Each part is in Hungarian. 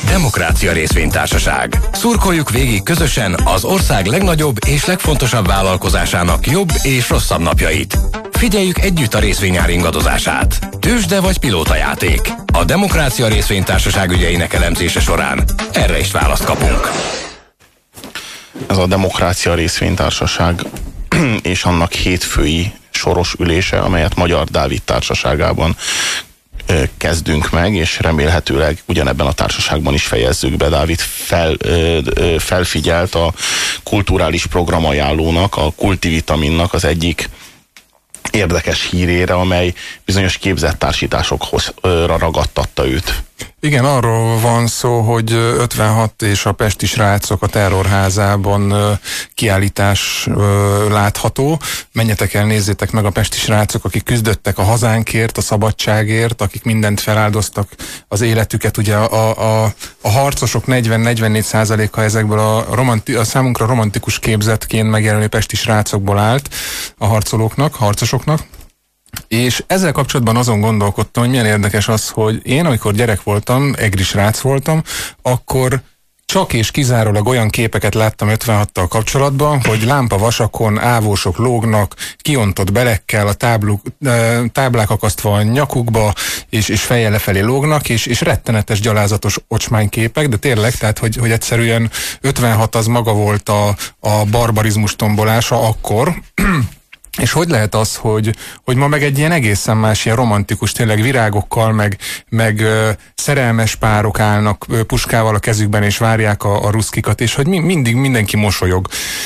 Demokrácia Részvénytársaság. Szurkoljuk végig közösen az ország legnagyobb és legfontosabb vállalkozásának jobb és rosszabb napjait. Figyeljük együtt a részvényár ingadozását. Tőzsde vagy pilótajáték. A Demokrácia Részvénytársaság ügyeinek elemzése során erre is választ kapunk. Ez a Demokrácia Részvénytársaság és annak hétfői soros ülése, amelyet Magyar Dávid társaságában kezdünk meg, és remélhetőleg ugyanebben a társaságban is fejezzük be. Dávid felfigyelt a kulturális programajánlónak, a Kultivitaminnak az egyik érdekes hírére, amely bizonyos képzett társításokra ragadtatta őt. Igen, arról van szó, hogy 56 és a Pesti Srácok a Terrorházában kiállítás látható. Menjetek el, nézzétek meg a Pesti Srácok, akik küzdöttek a hazánkért, a szabadságért, akik mindent feláldoztak az életüket. Ugye a harcosok 40-44%-a ezekből a számunkra romantikus képzetként megjelenő Pesti Srácokból állt, a harcosoknak. És ezzel kapcsolatban azon gondolkodtam, hogy milyen érdekes az, hogy én, amikor gyerek voltam, egri srác voltam, akkor csak és kizárólag olyan képeket láttam 56-tal kapcsolatban, hogy lámpavasakon ávósok lógnak, kiontott belekkel, a táblák akasztva a nyakukba, és fejjel lefelé lógnak, és rettenetes, gyalázatos ocsmányképek, de tényleg, tehát, hogy egyszerűen 56 az maga volt a barbarizmus tombolása akkor. És hogy lehet az, hogy ma meg egy ilyen egészen más, ilyen romantikus, tényleg virágokkal, meg szerelmes párok állnak puskával a kezükben, és várják a ruszkikat, és hogy mindig mindenki mosolyog.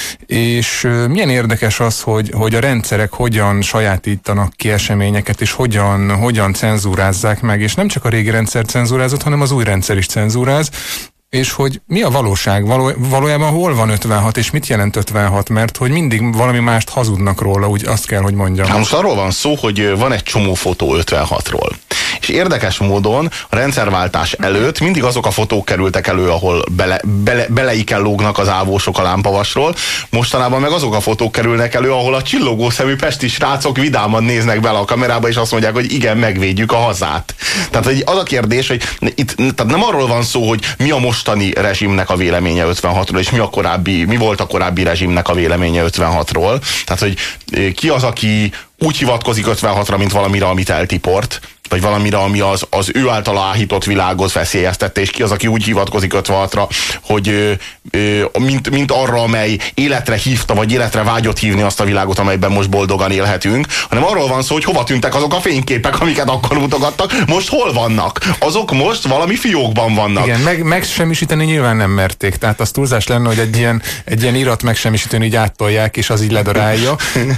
És milyen érdekes az, hogy a rendszerek hogyan sajátítanak ki eseményeket, és hogyan cenzúrázzák meg, és nem csak a régi rendszer cenzúrázott, hanem az új rendszer is cenzúráz, és hogy mi a valóság, valójában hol van 56, és mit jelent 56, mert hogy mindig valami mást hazudnak róla, úgy azt kell, hogy mondjam. Hát most arról van szó, hogy van egy csomó fotó 56-ról. És érdekes módon a rendszerváltás előtt mindig azok a fotók kerültek elő, ahol beleiken lógnak az ávósok a lámpavasról, mostanában meg azok a fotók kerülnek elő, ahol a csillogó szemű pesti srácok vidáman néznek bele a kamerába, és azt mondják, hogy igen, megvédjük a hazát. Tehát hogy az a kérdés, hogy itt tehát nem arról van szó, hogy mi a mostani rezsimnek a véleménye 56-ról, és mi volt a korábbi rezsimnek a véleménye 56-ról. Tehát, hogy ki az, aki úgy hivatkozik 56-ra, mint valamire, amit eltiport, vagy valamire, ami az ő által áhított világot veszélyeztette, és ki az, aki úgy hivatkozik 56-ra, hogy mint arra, amely életre hívta, vagy életre vágyott hívni azt a világot, amelyben most boldogan élhetünk, hanem arról van szó, hogy hova tűntek azok a fényképek, amiket akkor mutogattak, most hol vannak? Azok most valami fiókban vannak. Igen, megsemmisíteni nyilván nem merték, tehát az túlzás lenne, hogy egy ilyen irat megsemmisíteni így áttolják, és az így ledarálja,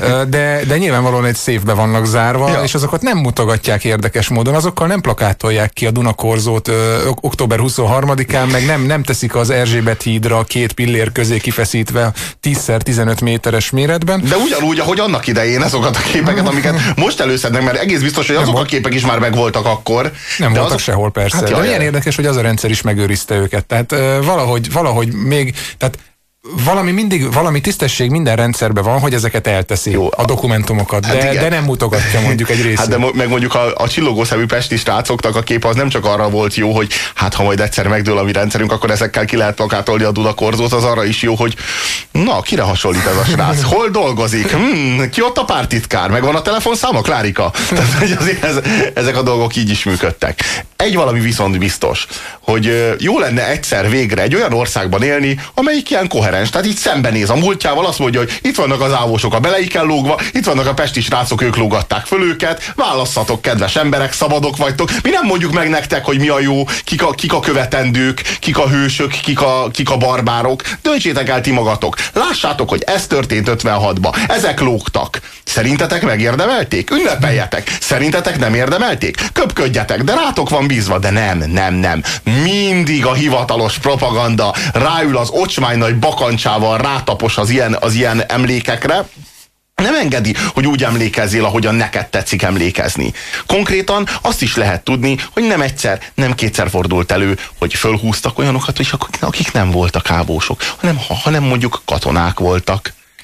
de nyilvánvalóan egy széfbe vannak zárva, ja. És azokat nem mutogatják érdekes módon, azokkal nem plakátolják ki a Dunakorzót október 23-án, meg nem teszik az Erzsébet hídra 2 pillér közé kifeszítve 10x15 méteres méretben. De ugyanúgy, ahogy annak idején azokat a képeket, amiket most előszednek, mert egész biztos, hogy azok a képek is már megvoltak akkor. Nem voltak azok sehol, persze. Hát, de milyen érdekes, hogy az a rendszer is megőrizte őket. Tehát valahogy még, tehát valami tisztesség minden rendszerben van, hogy ezeket elteszi, jó, a dokumentumokat, hát de nem mutogatja mondjuk egy részét. Hát de meg mondjuk a csillogószemű pesti srácoknak a kép az nem csak arra volt jó, hogy hát ha majd egyszer megdől a mi rendszerünk, akkor ezekkel ki lehet plakátolni a Dunakorzót, az arra is jó, hogy na, kire hasonlít ez a srác? Hol dolgozik? Ki ott a pártitkár? Megvan a telefonszáma, Klárika? Tehát azért ezek a dolgok így is működtek. Egy valami viszont biztos, hogy jó lenne egyszer végre egy olyan országban élni, amelyik ilyen koherens, tehát így szembenéz a múltjával, azt mondja, hogy itt vannak az ávósok a beleiken lógva, itt vannak a pesti srácok, ők lógatták föl őket, válasszatok, kedves emberek, szabadok vagytok. Mi nem mondjuk meg nektek, hogy mi a jó, kik a követendők, kik a hősök, kik a barbárok. Döntsétek el ti magatok. Lássátok, hogy ez történt 56-ba. Ezek lógtak. Szerintetek megérdemelték? Ünnepeljetek. Szerintetek nem érdemelték? Köpködjetek, de rátok van bízva. De nem. Mindig a hivatalos propaganda ráül az ocsmány nagy bakancsával, rátapos az ilyen emlékekre. Nem engedi, hogy úgy emlékezzél, ahogyan neked tetszik emlékezni. Konkrétan azt is lehet tudni, hogy nem egyszer, nem kétszer fordult elő, hogy fölhúztak olyanokat, akik nem voltak ávósok, hanem mondjuk katonák voltak.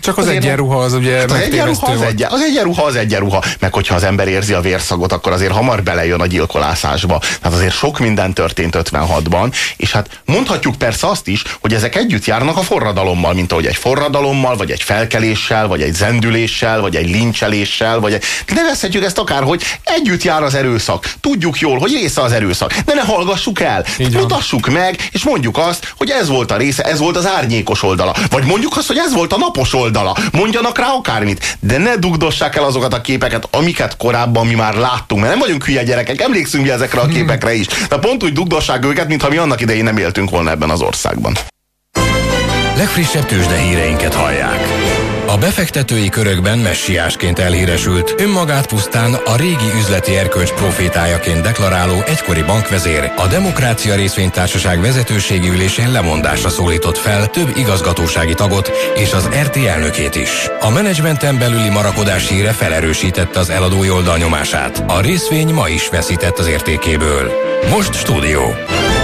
Csak az egyenruha az ugye hát az egyenruha az egyenruha. Meg hogyha az ember érzi a vérszagot, akkor azért hamar belejön a gyilkolászásba. Tehát azért sok minden történt 56-ban, és hát mondhatjuk persze azt is, hogy ezek együtt járnak a forradalommal, mint ahogy egy forradalommal, vagy egy felkeléssel, vagy egy zendüléssel, vagy egy lincseléssel, vagy egy... Nevezhetjük ezt akárhogy, együtt jár az erőszak. Tudjuk jól, hogy része az erőszak. De ne hallgassuk el, mutassuk meg, és mondjuk azt, hogy ez volt a része, ez volt az árnyékos oldala. Vagy mondjuk azt, hogy ez volt a napos oldala. Mondjanak rá akármit, de ne dugdossák el azokat a képeket, amiket korábban mi már láttunk, mert nem vagyunk hülye gyerekek, emlékszünk mi ezekre a képekre is. De pont úgy dugdossák őket, mintha mi annak idején nem éltünk volna ebben az országban. Legfrissebb tőzsdehíreinket hallják. A befektetői körökben messiásként elhíresült, önmagát pusztán a régi üzleti erkölcs profétájaként deklaráló egykori bankvezér a Demokrácia Részvénytársaság vezetőségi ülésén lemondásra szólított fel több igazgatósági tagot és az RT elnökét is. A menedzsmenten belüli marakodás híre felerősítette az eladói oldal nyomását. A részvény ma is veszített az értékéből. Most stúdió.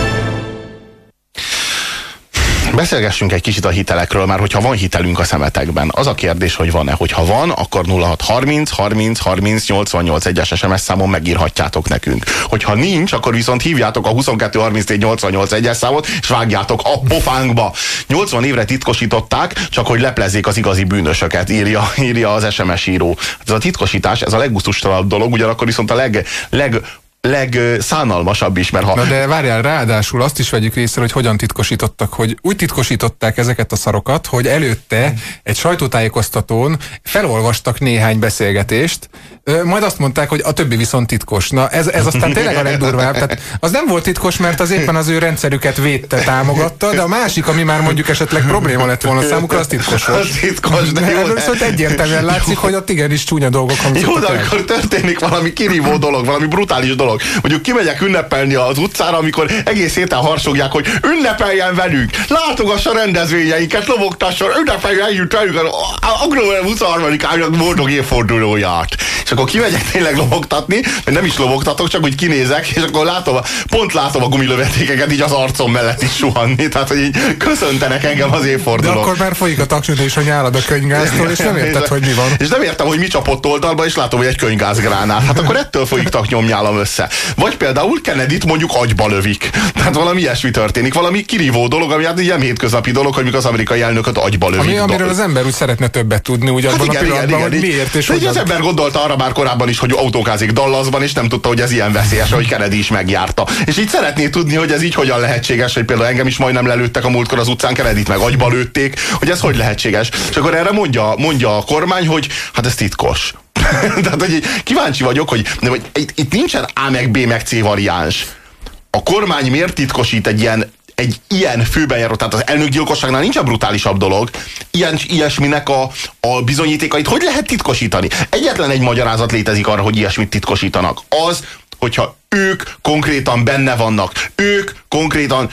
Beszélgessünk egy kicsit a hitelekről, már hogyha van hitelünk a szemetekben. Az a kérdés, hogy van-e. Hogyha van, akkor 0630 30 30 88 1-es SMS számon megírhatjátok nekünk. Hogyha nincs, akkor viszont hívjátok a 22 34 88 1-es számot, és vágjátok a pofánkba. 80 évre titkosították, csak hogy leplezzék az igazi bűnösöket, írja az SMS író. Ez a titkosítás, ez a leggusztustalanabb dolog, ugyanakkor viszont a legszánalmasabb is, mert ha... Na de várjál, ráadásul azt is vegyük észre, hogy hogyan titkosítottak, hogy úgy titkosították ezeket a szarokat, hogy előtte egy sajtótájékoztatón felolvastak néhány beszélgetést, majd azt mondták, hogy a többi viszont titkos. Na ez aztán tényleg a legdurvább. Tehát az nem volt titkos, mert az éppen az ő rendszerüket védte, támogatta, de a másik, ami már mondjuk esetleg probléma lett volna számukra, az titkos volt. Az titkos, de jó. Viszont egyértelműen látszik, hogy ott igenis csúnya dolgok hangzottak. Jó, de amikor történik valami kirívó dolog, valami brutális dolog. Mondjuk kimegyek ünnepelni az utcára, amikor egész héten harsogják, hogy ünnepeljen velünk, látogassa rendezvényeinket, lobogtasson, ünnepeljen együtt velünk az október 23-ának boldog évfordulóját. És akkor kimegyek tényleg lobogtatni, mert nem is lobogtatok, csak úgy kinézek, és akkor pont látom a gumilövetékeket így az arcom mellett is suhanni, tehát hogy így köszöntenek engem az évfordulók. De akkor már folyik a taksod és a nyálad a könygáztól, és nem érted, hogy mi van. És nem értem, hogy mi csapott oldalba, és látom, hogy egy könygázgránát. Hát akkor ettől folyik taknyomnyálam össze. Vagy például Kennedyt mondjuk agyba lövik. Tehát valami ilyesmi történik, valami kirívó dolog, ami hát ilyen hétköznapi dolog, hogy mikor az amerikai elnököt agyba lövik. Amiről az ember úgy szeretne többet tudni, úgy abban a pillanatban, hogy miért és hogy az ember gondolta arra már korábban is, hogy autókázik Dallasban, és nem tudta, hogy ez ilyen veszélyes, hogy Kennedy is megjárta. És így szeretné tudni, hogy ez így hogyan lehetséges, hogy például engem is majdnem lelőttek a múltkor az utcán, Kennedyt meg agyba lőtték, hogy ez hogy lehetséges. És akkor erre mondja a kormány, hogy hát ez titkos. Tehát, hogy kíváncsi vagyok, hogy itt nincsen A meg B meg C variáns. A kormány miért titkosít egy ilyen főbejáró, tehát az elnökgyilkosságnál nincsen brutálisabb dolog, ilyesminek a bizonyítékait hogy lehet titkosítani? Egyetlen egy magyarázat létezik arra, hogy ilyesmit titkosítanak. Az, hogyha ők konkrétan benne vannak, ők konkrétan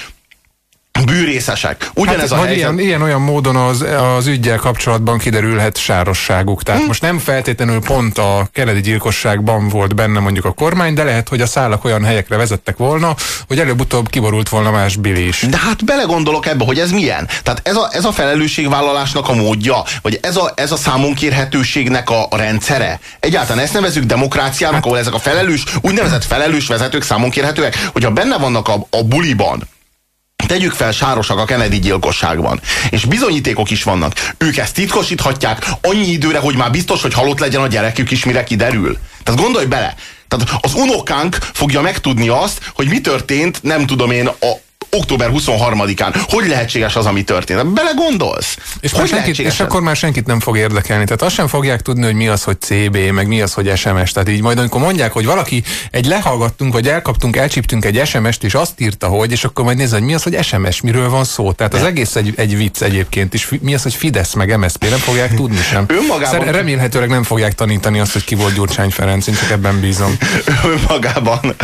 bűrészesek. Ugyanez a helyzet. Ilyen-olyan módon az üggyel kapcsolatban kiderülhet sárosságuk. Tehát most nem feltétlenül pont a Kennedy gyilkosságban volt benne mondjuk a kormány, de lehet, hogy a szálak olyan helyekre vezettek volna, hogy előbb-utóbb kiborult volna más bili is. De hát belegondolok ebbe, hogy ez milyen. Tehát ez a felelősségvállalásnak a módja, vagy ez a számonkérhetőségnek a rendszere. Egyáltalán ezt nevezzük demokráciának, ahol ezek a úgynevezett felelős vezetők számonkérhetőek, hogyha benne vannak a buliban, tegyük fel, sárosak a Kennedy gyilkosságban. És bizonyítékok is vannak. Ők ezt titkosíthatják annyi időre, hogy már biztos, hogy halott legyen a gyerekük is, mire kiderül. Tehát gondolj bele. Tehát az unokánk fogja megtudni azt, hogy mi történt, nem tudom én, október 23-án. Hogy lehetséges az, ami történt? Belegondolsz? És akkor már senkit nem fog érdekelni. Tehát azt sem fogják tudni, hogy mi az, hogy CB, meg mi az, hogy SMS. Tehát így majd, amikor mondják, hogy valaki lehallgattunk, vagy elcsíptünk egy SMS-t, és azt írta, hogy, és akkor majd nézd, hogy mi az, hogy SMS, miről van szó. Tehát az egész egy vicc egyébként is. Mi az, hogy Fidesz, meg MSZP, nem fogják tudni sem. Remélhetőleg nem fogják tanítani azt, hogy ki volt Gyurcsány Ferenc, én csak ebben bízom. Önmagában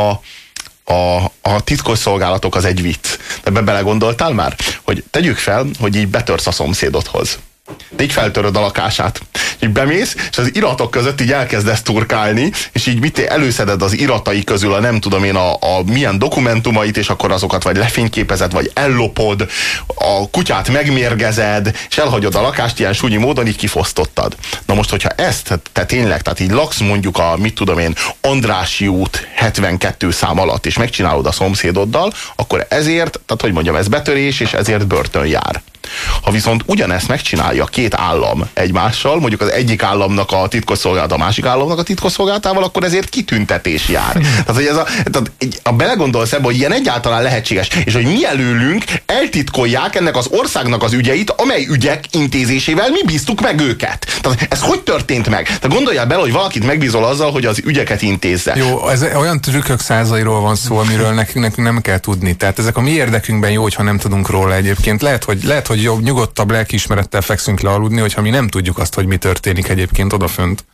a titkos szolgálatok az egy vicc. Ebbe belegondoltál már? Hogy tegyük fel, hogy így betörsz a szomszédodhoz. De így feltöröd a lakását. Így bemész, és az iratok között így elkezdesz turkálni, és így előszeded az iratai közül a nem tudom én a milyen dokumentumait, és akkor azokat vagy lefényképezed, vagy ellopod, a kutyát megmérgezed, és elhagyod a lakást ilyen súnyi módon, így kifosztottad. Na most, hogyha ezt te tényleg, tehát így laksz mondjuk a, mit tudom én, Andrássy út 72 szám alatt, és megcsinálod a szomszédoddal, akkor ezért, tehát hogy mondjam, ez betörés, és ezért börtön jár. Ha viszont ugyanezt megcsinálja két állam egymással, mondjuk az egyik államnak a titkosszolgálata, a másik államnak a titkosszolgálatával, akkor ezért kitüntetés jár. Tehát, hogy a belegondolsz ebbe, hogy ilyen egyáltalán lehetséges, és hogy mi előlünk eltitkolják ennek az országnak az ügyeit, amely ügyek intézésével mi bíztuk meg őket. Tehát ez hogy történt meg? Tehát gondoljál bele, hogy valakit megbízol azzal, hogy az ügyeket intézze. Jó, ez olyan trükkök százairól van szó, amiről nekünk nem kell tudni. Tehát ezek a mi érdekünkben jó, hogyha nem tudunk róla egyébként. Lehet, hogy jobb, nyugodtabb lelkiismerettel fekszünk le aludni, hogyha mi nem tudjuk azt, hogy mi történik egyébként odafönt.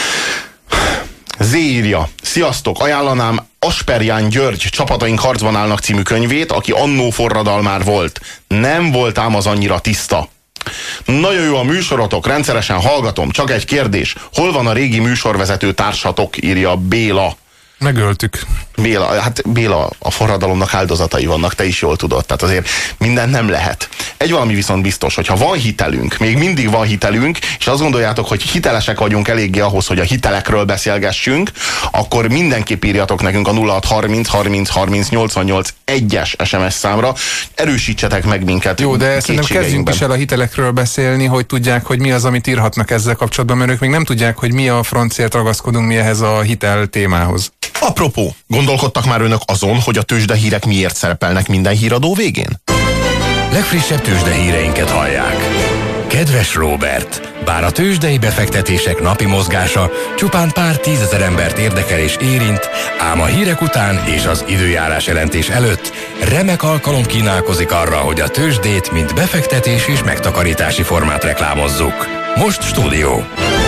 Z írja: sziasztok, ajánlanám Asperján György Csapataink harcban állnak című könyvét, aki annó forradalmár volt. Nem volt ám az annyira tiszta. Nagyon jó a műsorotok, rendszeresen hallgatom, csak egy kérdés. Hol van a régi műsorvezető társatok, írja Béla. Megöltük. Béla, a forradalomnak áldozatai vannak, te is jól tudod. Tehát azért mindent nem lehet. Egy valami viszont biztos, hogyha van hitelünk, még mindig van hitelünk, és azt gondoljátok, hogy hitelesek vagyunk eléggé ahhoz, hogy a hitelekről beszélgessünk, akkor mindenképp írjatok nekünk a 0630 30 30 88 1-es SMS számra. Erősítsetek meg minket. Jó, de szerintem kezdjünk is el a hitelekről beszélni, hogy tudják, hogy mi az, amit írhatnak ezzel kapcsolatban, mert ők még nem tudják, hogy mi a francért ragaszkodunk mi ehhez a hitel témához. Apropó, gondolkodtak már önök azon, hogy a tőzsdehírek miért szerepelnek minden híradó végén? Legfrissebb tőzsdehíreinket hallják. Kedves Róbert, bár a tőzsdei befektetések napi mozgása csupán pár tízezer embert érdekel és érint, ám a hírek után és az időjárás jelentés előtt remek alkalom kínálkozik arra, hogy a tőzsdét mint befektetés és megtakarítási formát reklámozzuk. Most stúdió.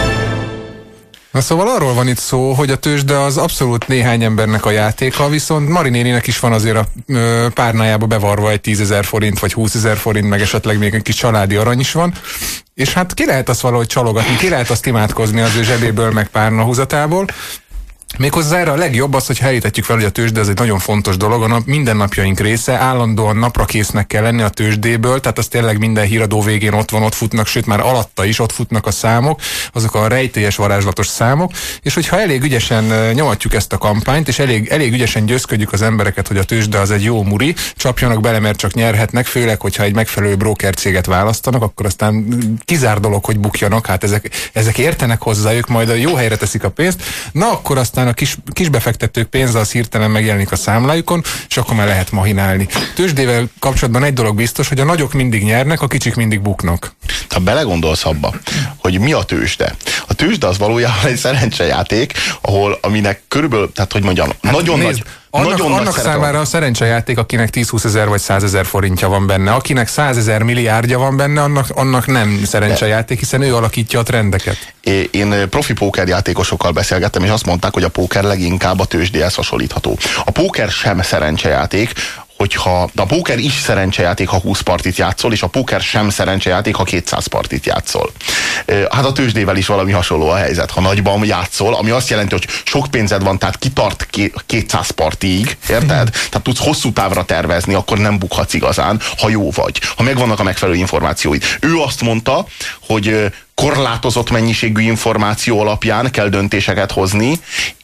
Na szóval arról van itt szó, hogy a tőzsde az abszolút néhány embernek a játéka, viszont Mari néninek is van azért a párnájába bevarva egy 10 000 forint, vagy 20 000 forint, meg esetleg még egy kis családi arany is van, és hát ki lehet azt valahogy csalogatni, ki lehet azt imádkozni az ő zsebéből, meg párnahúzatából. Méghozzá erre a legjobb az, hogy helyítetjük fel, hogy a tőzsde ez egy nagyon fontos dolog, a mindennapjaink része, állandóan napra késznek kell lenni a tőzsdéből, tehát az tényleg minden híradó végén ott van, ott futnak, sőt már alatta is ott futnak a számok, azok a rejtélyes, varázslatos számok, és hogyha elég ügyesen nyomatjuk ezt a kampányt, és elég ügyesen győzködjük az embereket, hogy a tőzsde az egy jó muri, csapjanak bele, mert csak nyerhetnek, főleg, hogyha egy megfelelő broker céget választanak, akkor aztán kizár dolog, hogy bukjanak, hát ezek értenek hozzá, ők majd a jó helyre teszik a pénzt, na akkor aztán a kis befektetők pénze az hirtelen megjelenik a számlájukon, és akkor már lehet mahinálni. Tőzsdével kapcsolatban egy dolog biztos, hogy a nagyok mindig nyernek, a kicsik mindig buknak. Ha belegondolsz abba, hogy mi a tőzsde? A tőzsde az valójában egy szerencsejáték, aminek körülbelül, tehát hogy mondjam, nagyon nézd, nagy... Annak számára a szerencsejáték, akinek 10-20 ezer vagy 100 000 forintja van benne. Akinek 100 000 milliárdja van benne, annak nem szerencsejáték, hiszen ő alakítja a trendeket. Én profi pókerjátékosokkal beszélgettem, és azt mondták, hogy a póker leginkább a tőzsdéhez hasonlítható. A póker sem szerencsejáték, de a póker is szerencsejáték, ha 20 partit játszol, és a póker sem szerencsejáték, ha 200 partit játszol. Hát a tőzsdével is valami hasonló a helyzet. Ha nagyban játszol, ami azt jelenti, hogy sok pénzed van, tehát kitart 200 partig, érted? Tehát tudsz hosszú távra tervezni, akkor nem bukhatsz igazán, ha jó vagy, ha megvannak a megfelelő információid. Ő azt mondta, hogy korlátozott mennyiségű információ alapján kell döntéseket hozni,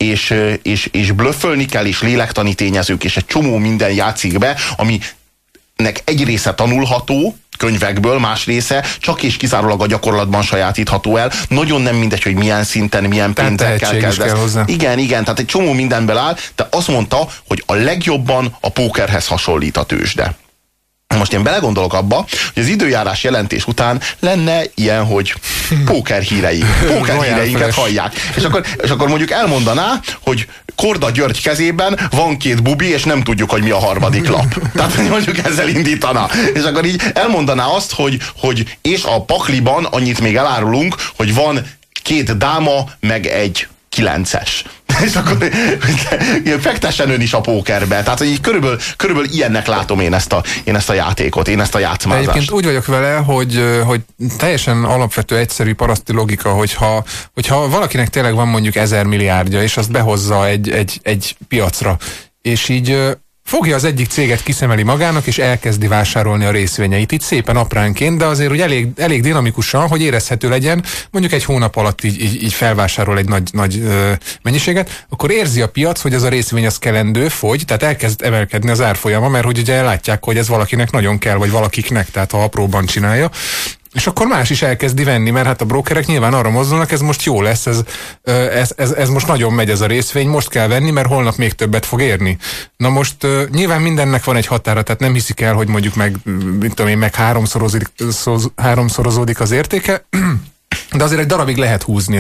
és blöffölni kell, és lélektani tényezők, és egy csomó minden játszik be, aminek egy része tanulható könyvekből, más része csak és kizárólag a gyakorlatban sajátítható el. Nagyon nem mindegy, hogy milyen szinten, milyen pénzekkel kezdesz. Igen, tehát egy csomó mindenből áll, de azt mondta, hogy a legjobban a pókerhez hasonlít a tőzsde. Most én belegondolok abba, hogy az időjárás jelentés után lenne ilyen, hogy pókerhíreinket hallják. És akkor mondjuk elmondaná, hogy Korda György kezében van 2 bubi, és nem tudjuk, hogy mi a harmadik lap. Tehát mondjuk ezzel indítana. És akkor így elmondaná azt, hogy és a pakliban annyit még elárulunk, hogy van 2 dáma, meg egy 9-es. És akkor fektessen ön is a pókerbe. Tehát, hogy körülbelül ilyennek látom én ezt a játékot, én ezt a játszmázást. De egyébként úgy vagyok vele, hogy teljesen alapvető, egyszerű paraszti logika, hogyha valakinek tényleg van mondjuk 1000 milliárdja, és azt behozza egy piacra, és így fogja az egyik céget, kiszemeli magának, és elkezdi vásárolni a részvényeit. Itt szépen apránként, de azért úgy elég dinamikusan, hogy érezhető legyen, mondjuk egy hónap alatt így felvásárol egy nagy mennyiséget, akkor érzi a piac, hogy ez a részvény az kelendő, fogy, tehát elkezd emelkedni az árfolyama, mert hogy ugye látják, hogy ez valakinek nagyon kell, vagy valakiknek, tehát ha apróban csinálja. És akkor más is elkezdi venni, mert hát a brókerek nyilván arra mozdulnak, ez most jó lesz, ez most nagyon megy ez a részvény, most kell venni, mert holnap még többet fog érni. Na most nyilván mindennek van egy határa, tehát nem hiszik el, hogy mondjuk meg háromszorozódik az értéke, de azért egy darabig lehet húzni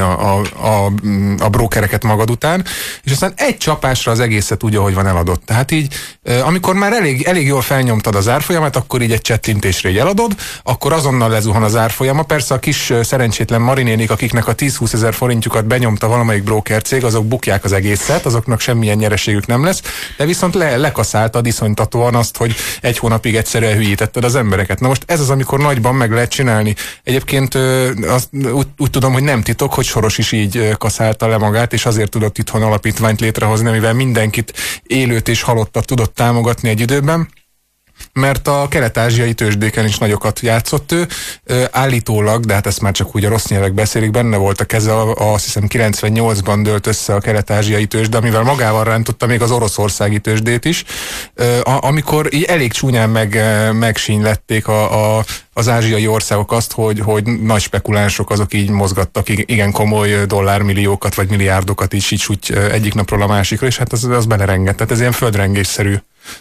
a brókereket magad után, és aztán egy csapásra az egészet úgy, ahogy van eladott. Tehát így, amikor már elég jól felnyomtad az árfolyamát, akkor így egy csettintésre így eladod, akkor azonnal lezuhan az árfolyama. Persze a kis szerencsétlen marinénik, akiknek a 10-20 ezer forintjukat benyomta valamelyik brókercég, azok bukják az egészet, azoknak semmilyen nyereségük nem lesz, de viszont lekaszáltad iszonytatóan azt, hogy egy hónapig egyszerűen hülyítetted az embereket. Na most ez az, amikor nagyban meg lehet csinálni. Egyébként úgy tudom, hogy nem titok, hogy Soros is így kaszálta le magát, és azért tudott itthon alapítványt létrehozni, amivel mindenkit, élőt és halottat tudott támogatni egy időben, mert a kelet-ázsiai tőzsdéken is nagyokat játszott ő. Állítólag, de hát ezt már csak úgy a rossz nyelvek beszélik, benne volt a keze, azt hiszem 98-ban dőlt össze a kelet-ázsiai tőzsde, amivel magával rántotta még az oroszországi tőzsdét is, amikor így elég csúnyán megsínylették az ázsiai országok azt, hogy nagy spekulánsok azok így mozgattak igen komoly dollármilliókat vagy milliárdokat is így egyik napról a másikra, és hát az belerengett. Tehát ez ilyen földrengésszerű.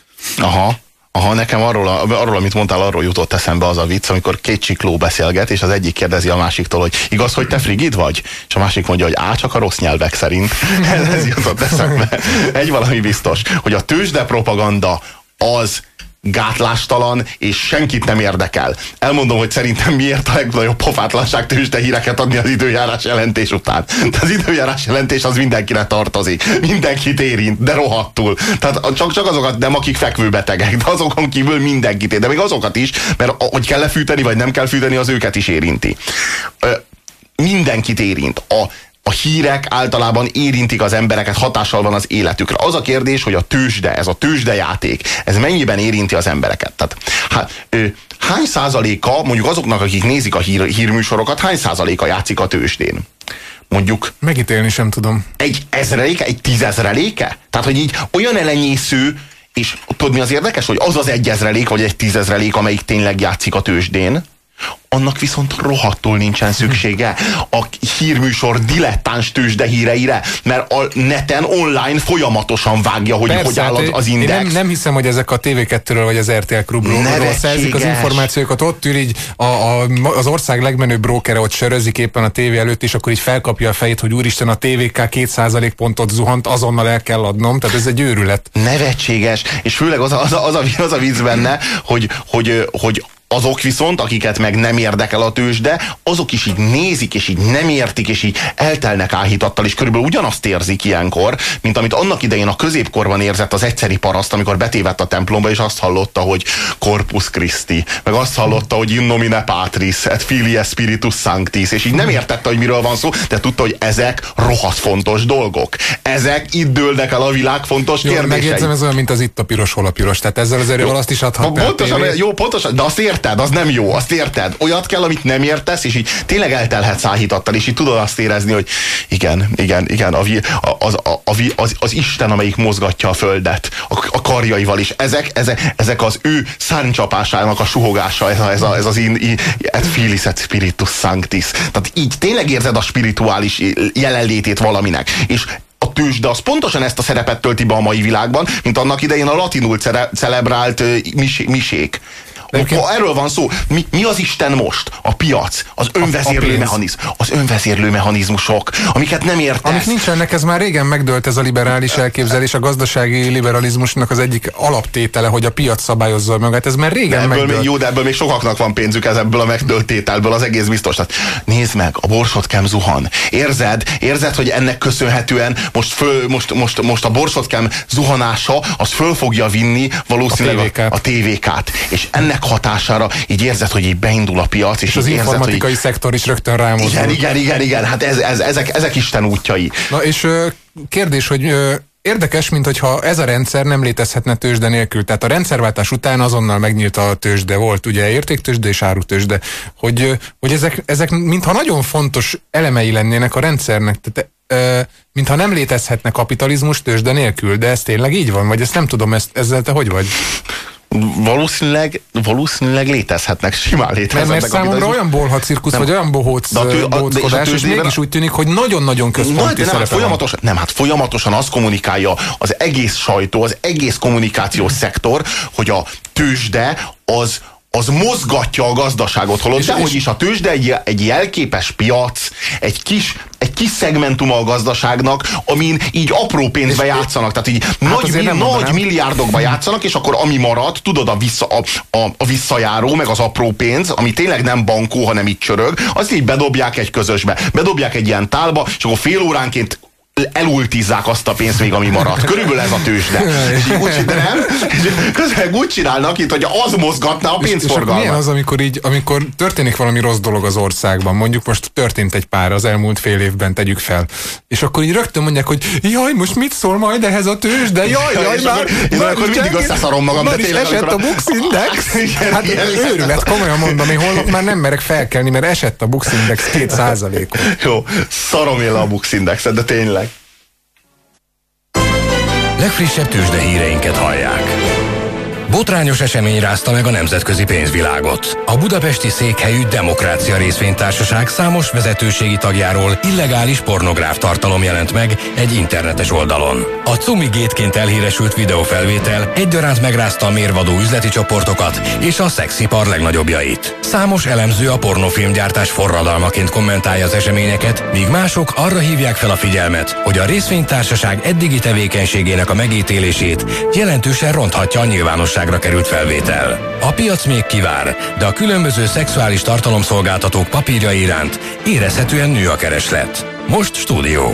Aha, nekem arról, amit mondtál, arról jutott eszembe az a vicc, amikor két csikló beszélget, és az egyik kérdezi a másiktól, hogy igaz, hogy te frigid vagy? És a másik mondja, hogy csak a rossz nyelvek szerint. Ez jutott eszembe. Egy valami biztos, hogy a tőzsde propaganda az gátlástalan, és senkit nem érdekel. Elmondom, hogy szerintem miért a legnagyobb pofátlanság tőzsde híreket adni az időjárás jelentés után. De az időjárás jelentés az mindenkire tartozik. Mindenkit érint, de rohadtul. Tehát csak azokat nem, akik fekvőbetegek, de azokon kívül mindenkit érint. De még azokat is, mert hogy kell fűteni, vagy nem kell fűteni, az őket is érinti. Mindenkit érint. A hírek általában érintik az embereket, hatással van az életükre. Az a kérdés, hogy a tőzsde, ez a tőzsdejáték, ez mennyiben érinti az embereket. Tehát, hány százaléka, mondjuk azoknak, akik nézik a hírműsorokat, hány százaléka játszik a tőzsdén? Mondjuk... Megítélni sem tudom. Egy ezreléke, egy 10.000-eléke? Tehát, hogy így olyan elenyésző, és tudod mi az érdekes, hogy az 1.000 vagy egy 10.000, amelyik tényleg játszik a tőzsdén, annak viszont rohadtul nincsen szüksége a hírműsor dilettáns tőzsde híreire, mert a neten online folyamatosan vágja, hogy persze, hogy áll az index. Én nem hiszem, hogy ezek a TV2-ről vagy az RTL Klubról szerzik az információkat, ott ül így az ország legmenőbb brókere ott sörözik éppen a tévé előtt, és akkor így felkapja a fejét, hogy úristen, a TVK 2% pontot zuhant, azonnal el kell adnom, tehát ez egy őrület. Nevetséges, és főleg az a vicc benne, hogy azok viszont, akiket meg nem érdekel a tőzsde, azok is így nézik, és így nem értik, és így eltelnek áhítattal, és körülbelül ugyanazt érzik ilyenkor, mint amit annak idején a középkorban érzett az egyszeri paraszt, amikor betévedt a templomba, és azt hallotta, hogy Corpus Christi, meg azt hallotta, hogy In nomine Patris, et Filii Spiritus Sanctis, és így nem értette, hogy miről van szó, de tudta, hogy ezek rohadt fontos dolgok. Ezek itt dőlnek el a világ fontos kérdései. Megjegyzem, ez olyan, mint az itt a piros, hol a piros, tehát ezzel az erővel azt is adhatnál. Pontosan, de azt érted, az nem jó, azt érted. Olyat kell, amit nem értesz, és így tényleg eltelhetsz áhítattal, és így tudod azt érezni, hogy igen, az Isten, amelyik mozgatja a földet a karjaival is. Ezek az ő szárnycsapásának a suhogása, ez az et Filis et Spiritus Sanctis. Tehát így tényleg érzed a spirituális jelenlétét valaminek. És a tőzsde az pontosan ezt a szerepet tölti be a mai világban, mint annak idején a latinul celebrált misék. Erről van szó. Mi az Isten most? A piac, az önvezérlő mechanizmusok, amiket nem értesz. Amik nincsenek, ez már régen megdőlt ez a liberális elképzelés, a gazdasági liberalizmusnak az egyik alaptétele, hogy a piac szabályozza magát. Ez már régen megdőlt. De ebből még sokaknak van pénzük ebből a megdőlt tételből, az egész biztos. Tehát nézd meg, a borsodkem zuhan. Érzed, hogy ennek köszönhetően most a borsodkem zuhanása az föl fogja vinni valószínűleg a tévékát. És ennek hatására így érzed, hogy így beindul a piac, és az így informatikai szektor is rögtön rámozdul. Igen. Hát ezek Isten útjai. Na és kérdés, hogy érdekes, mintha ez a rendszer nem létezhetne tőzsde nélkül. Tehát a rendszerváltás után azonnal megnyílt a tőzsde, volt ugye értéktőzsde és árutőzsde, hogy ezek mintha nagyon fontos elemei lennének a rendszernek. Tehát mintha nem létezhetne kapitalizmus tőzsde nélkül, de ez tényleg így van? Vagy ezt nem tudom, ezzel te hogy vagy? Valószínűleg létezhetnek, simán létezhetnek. Mert számomra olyan bolha cirkusz, vagy olyan bohóckodás, és mégis úgy tűnik, hogy nagyon-nagyon központi szerepe van. Folyamatosan azt kommunikálja az egész sajtó, az egész kommunikációs szektor, hogy a tőzsde az mozgatja a gazdaságot, holott dehogy is a tőzsde egy jelképes piac, egy kis szegmentuma a gazdaságnak, amin így apró pénzbe játszanak, tehát így nagy milliárdokba játszanak, és akkor ami marad, tudod, a visszajáró, meg az apró pénz, ami tényleg nem bankó, hanem itt csörög, azt így bedobják egy közösbe, bedobják egy ilyen tálba, és akkor fél óránként elultizzák azt a pénzt még, ami maradt. Körülbelül ez a tőzsde. És közben úgy csinálnak itt, hogy az mozgatná a pénzforgalmat. Milyen az, amikor történik valami rossz dolog az országban, mondjuk most történt egy pár az elmúlt fél évben, tegyük fel, és akkor így rögtön mondják, hogy jaj, most mit szól majd ehhez a tőzsde? Jaj, már akkor mindig összeszarom magam. Már is esett a Bux Index. Hát őrület, komolyan mondom, én holnap már nem merek felkelni, mert esett a Bux Index 2%-on. Jó, szarom él a Bux Indexet, de tényleg. Legfrissebb tőzsdehíreinket hallják. Botrányos esemény rázta meg a nemzetközi pénzvilágot. A budapesti székhelyű Demokrácia Részvénytársaság számos vezetőségi tagjáról illegális pornográf tartalom jelent meg egy internetes oldalon. A Cumi Gate-ként elhíresült videófelvétel egyaránt megrázta a mérvadó üzleti csoportokat és a szexipar legnagyobbjait. Számos elemző a pornófilmgyártás forradalmaként kommentálja az eseményeket, míg mások arra hívják fel a figyelmet, hogy a részvénytársaság eddigi tevékenységének a megítélését jelentősen ronthatja a nyilvánosság került felvétel. A piac még kivár, de a különböző szexuális tartalomszolgáltatók papírjai iránt érezhetően nő a kereslet. Most stúdió.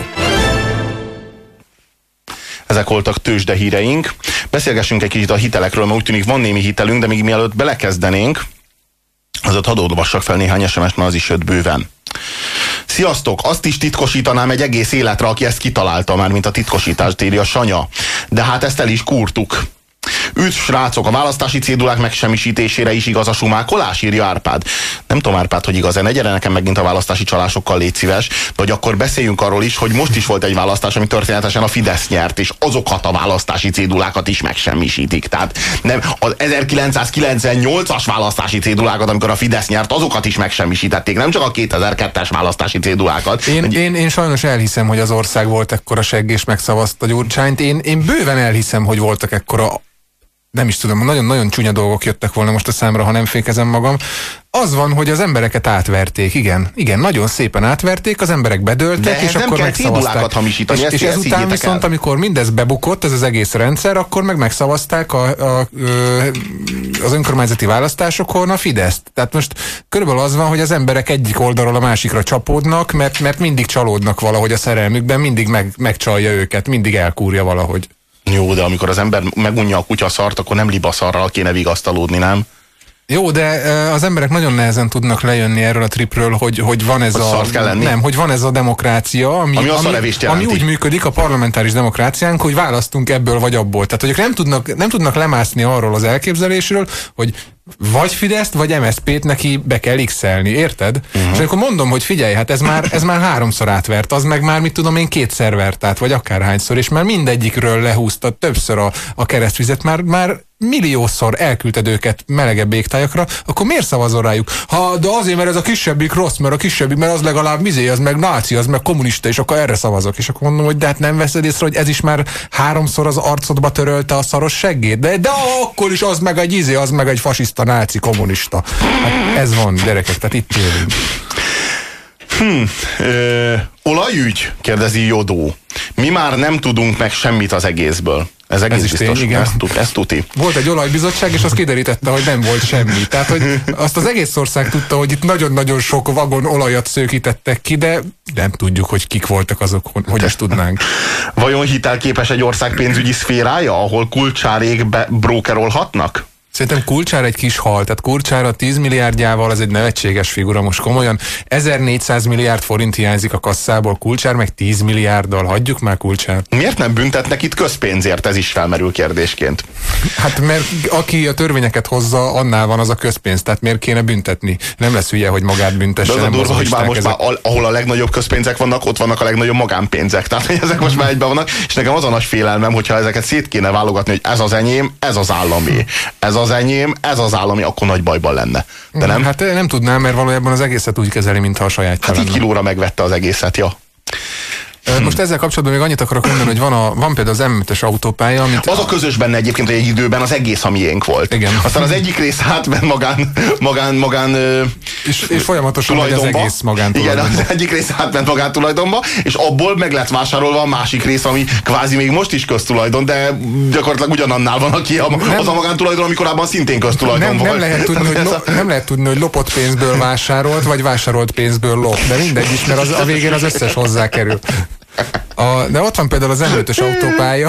Ezek voltak tőzsdehíreink. Beszélgessünk egy kicsit a hitelekről, mert úgy tűnik van némi hitelünk, de még mielőtt belekezdenénk, azot hadd olvassak fel néhány SMS-t, mert az is jött bőven. Sziasztok! Azt is titkosítanám egy egész életre, aki ezt kitalálta már, mint a titkosítást, írja Sanya. De hát ezt el is kúrtuk. Üdv, srácok, a választási cédulák megsemmisítésére is igaz a sumákolás, írja Árpád. Nem tudom, Árpád, hogy igaz-e, ne gyere nekem megint a választási csalásokkal, légy szíves, de hogy akkor beszéljünk arról is, hogy most is volt egy választás, ami történetesen a Fidesz nyert, és azokat a választási cédulákat is megsemmisítik. Tehát nem az 1998-as választási cédulákat, amikor a Fidesz nyert, azokat is megsemmisítették, nem csak a 2002-es választási cédulákat. Én sajnos elhiszem, hogy az ország volt ekkora segg és megszavazta Gyurcsányt. Én bőven elhiszem, hogy voltak ekkora, nem is tudom, nagyon-nagyon csúnya dolgok jöttek volna most a számra, ha nem fékezem magam. Az van, hogy az embereket átverték, igen, nagyon szépen átverték, az emberek bedőltek, és akkor megszavazták. És ezután viszont, amikor mindez bebukott, ez az egész rendszer, akkor megszavazták az önkormányzati választásokon a Fideszt. Tehát most körülbelül az van, hogy az emberek egyik oldalról a másikra csapódnak, mert mindig csalódnak valahogy a szerelmükben, mindig megcsalja őket, mindig elkúrja valahogy. Jó, de amikor az ember megunja a kutyaszart, akkor nem libaszarral kéne vigasztalódni, nem? Jó, de az emberek nagyon nehezen tudnak lejönni erről a tripről, hogy van ez hogy van ez a demokrácia, ami úgy működik, a parlamentáris demokráciánk, hogy választunk ebből vagy abból. Tehát, hogy ők nem tudnak lemászni arról az elképzelésről, hogy vagy Fideszt, vagy MSZP-t neki be kell x-elni, érted? És akkor mondom, hogy figyelj, hát ez már 3-szor átvert, az meg már, mit tudom én, 2-szer vert át, vagy akárhányszor, és már mindegyikről lehúzta többször a keresztvizet, már milliószor elküldted őket melegebb égtájakra, akkor miért szavazol rájuk? De azért, mert ez a kisebbik rossz, mert a kisebbik, mert az legalább az meg náci, az meg kommunista, és akkor erre szavazok. És akkor mondom, hogy de hát nem veszed észre, hogy ez is már 3-szor az arcodba törölte a szaros seggét? De akkor is az meg egy fasiszta, náci, kommunista. Hát ez van, gyerekek, tehát itt élünk. Olajügy? Kérdezi Jodó. Mi már nem tudunk meg semmit az egészből. Ez egész is biztos, tény, igen. ezt tuti. Volt egy olajbizottság, és az kiderítette, hogy nem volt semmi. Tehát, hogy azt az egész ország tudta, hogy itt nagyon-nagyon sok vagon olajat szőkítettek ki, de nem tudjuk, hogy kik voltak azok, hogy is tudnánk. Vajon hitelképes egy ország pénzügyi szférája, ahol kulcsárék brókerolhatnak? Szerintem Kulcsár egy kis hal, tehát Kulcsár a 10 milliárdjával az egy nevetséges figura, most komolyan 1400 milliárd forint hiányzik a kasszából, Kulcsár meg 10 milliárddal, hagyjuk már Kulcsárt. Miért nem büntetnek itt közpénzért? Ez is felmerül kérdésként. Hát mert aki a törvényeket hozza, annál van az a közpénz, tehát miért kéne büntetni? Nem lesz hülye, hogy magát büntesse. De az a durva, hogy már most már ahol a legnagyobb közpénzek vannak, ott vannak a legnagyobb magánpénzek. Tehát ezek most már egyben vannak, és nekem az a nagy félelmem, hogyha ezeket szét kéne válogatni, hogy ez az enyém, ez az állami. Ez az enyém, ez az állami, akkor nagy bajban lenne. De nem? Hát nem tudnám, mert valójában az egészet úgy kezeli, mintha a sajátja lenne. Hát így kilóra megvette az egészet, ja. Most ezzel kapcsolatban még annyit akarok mondani, hogy van például az M5-ös autópálya, amit... Az a közös benne egyébként, hogy egy időben az egész a miénk volt. Igen. Aztán az egyik rész átment magán és folyamatosan megy az egész magántulajdonba. Igen, az egyik rész átment magántulajdonba, és abból meg lett vásárolva a másik rész, ami kvázi még most is köztulajdon, de gyakorlatilag ugyanannál van, aki az a magántulajdon, ami korábban szintén köztulajdon volt. Nem lehet tudni, hogy lopott pénzből vásárolt, vagy vásárolt pénzből lop, de mindegy is, mert a végén az összes hozzákerül. De ott van például az M5-ös autópálya,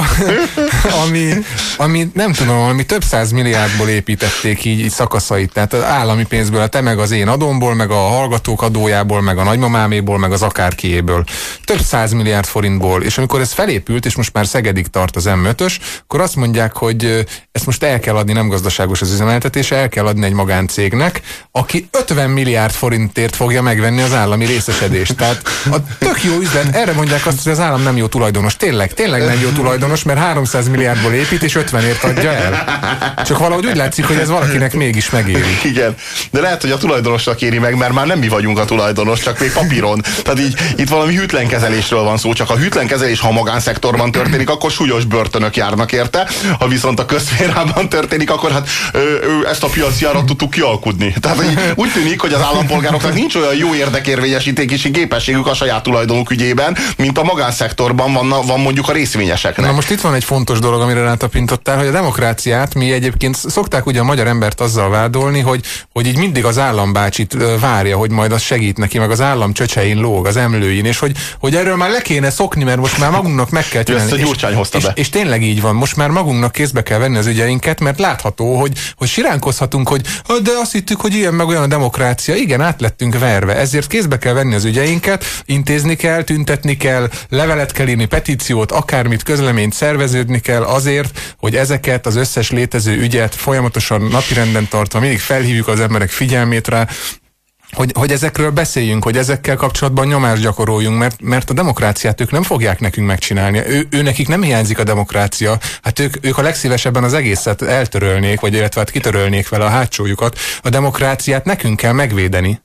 ami nem tudom, ami több 100 milliárdból építették így szakaszait, tehát az állami pénzből, a te meg az én adómból, meg a hallgatók adójából, meg a nagymamáméból, meg az akárkiéből. Több 100 milliárd forintból, és amikor ez felépült, és most már Szegedig tart az M5-ös, akkor azt mondják, hogy ezt most el kell adni, nem gazdaságos az üzemeltetése, el kell adni egy magáncégnek, aki 50 milliárd forintért fogja megvenni az állami részesedést. Tehát a tök jó üzlet, erre mondják azt, hogy az állam nem jó tulajdonos. Tényleg nem jó tulajdonos, mert 300 milliárdból épít, és 50-ért adja el. Csak valahogy úgy látszik, hogy ez valakinek mégis megéri. Igen, de lehet, hogy a tulajdonosnak éri meg, mert már nem mi vagyunk a tulajdonos, csak még papíron. Tehát így itt valami hűtlen kezelésről van szó, csak a hűtlen kezelés, ha a magánszektorban történik, akkor súlyos börtönök járnak érte, ha viszont a közszférában történik, akkor hát ezt a piaci árat tudtuk kialkudni. Tehát úgy tűnik, hogy az állampolgároknak nincs olyan jó érdekérvényesítési képességük a saját tulajdonuk ügyében, mint a magánszektorban van mondjuk a részvényeseknek. Na most itt van egy fontos dolog, amire rátapintottál, hogy a demokráciát mi egyébként szokták ugye a magyar embert azzal vádolni, hogy így mindig az állambácsit várja, hogy majd az segít neki, meg az állam csöcsein lóg, az emlőin, és hogy erről már le kéne szokni, mert most már magunknak meg kell csinálni. Ezt a Gyurcsány hozta be. És tényleg így van, most már magunknak kézbe kell venni az ügyeinket, mert látható, hogy siránkozhatunk, hogy de azt hittük, hogy ilyen meg olyan a demokrácia. Igen, át lettünk verve, ezért kézbe kell venni az ügyeinket, intézni kell, tüntetni kell, levelet kell írni, petíciót, akármit, közleményt szerveződni kell azért, hogy ezeket az összes létező ügyet folyamatosan napirenden tartva mindig felhívjuk az emberek figyelmét rá, hogy ezekről beszéljünk, hogy ezekkel kapcsolatban nyomást gyakoroljunk, mert a demokráciát ők nem fogják nekünk megcsinálni. Ő nekik nem hiányzik a demokrácia, hát ők a legszívesebben az egészet eltörölnék, vagy illetve hát kitörölnék vele a hátsójukat. A demokráciát nekünk kell megvédeni.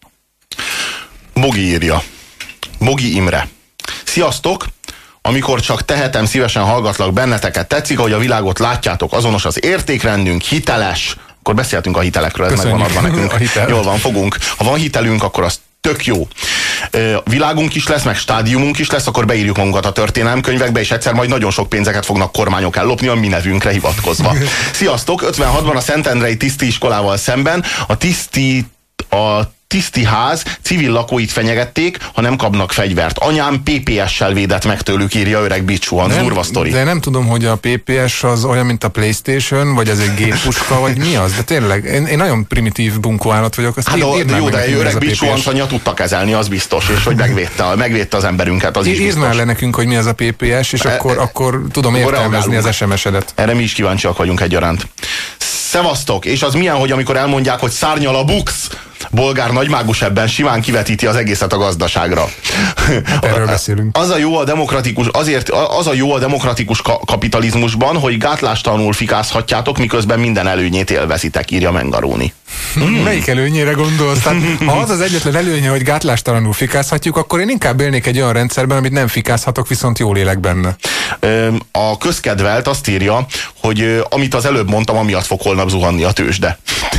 Bogi írja. Bogi Imre. Sziasztok! Amikor csak tehetem, szívesen hallgatlak benneteket. Tetszik, hogy a világot látjátok, azonos az értékrendünk, hiteles. Akkor beszéltünk a hitelekről, ez megvan adva nekünk. Jól van, fogunk. Ha van hitelünk, akkor az tök jó. Világunk is lesz, meg stádiumunk is lesz, akkor beírjuk magunkat a történelemkönyvekbe, és egyszer majd nagyon sok pénzeket fognak kormányok ellopni a mi nevünkre hivatkozva. Sziasztok! 56-ban a Szentendrei tisztiiskolával szemben a tisztiház civil lakóit fenyegették, ha nem kapnak fegyvert. Anyám PPS-sel védett meg tőlük, írja öreg Bicsúan. Durva sztori. De nem tudom, hogy a PPS az olyan, mint a PlayStation, vagy ez egy géppuska, vagy mi az? De tényleg, én nagyon primitív bunkóállat vagyok. Hát jó, de öreg Bicsúan Sanya tudta kezelni, az biztos, és hogy megvédte az emberünket, az is biztos. Írd már le nekünk, hogy mi az a PPS, és akkor tudom értelmezni az SMS-edet. Erre mi is kíváncsiak vagyunk egyaránt. Szevasztok, és az milyen, hogy amikor elmondják, hogy szárnyal a buksz, bolgár nagymágus ebben simán kivetíti az egészet a gazdaságra. Hát erről beszélünk. Az a jó a demokratikus kapitalizmusban, hogy gátlástalanul fikázhatjátok, miközben minden előnyét élvezitek, írja Mengaróni. Melyik előnyére gondolsz? Tehát, ha az egyetlen előnye, hogy gátlástalanul fikázhatjuk, akkor én inkább élnék egy olyan rendszerben, amit nem fikázhatok, viszont jól élek benne. A közkedvelt azt írja, hogy amit az előbb mondtam, amiatt fog holnap zuhanni a tőzsde.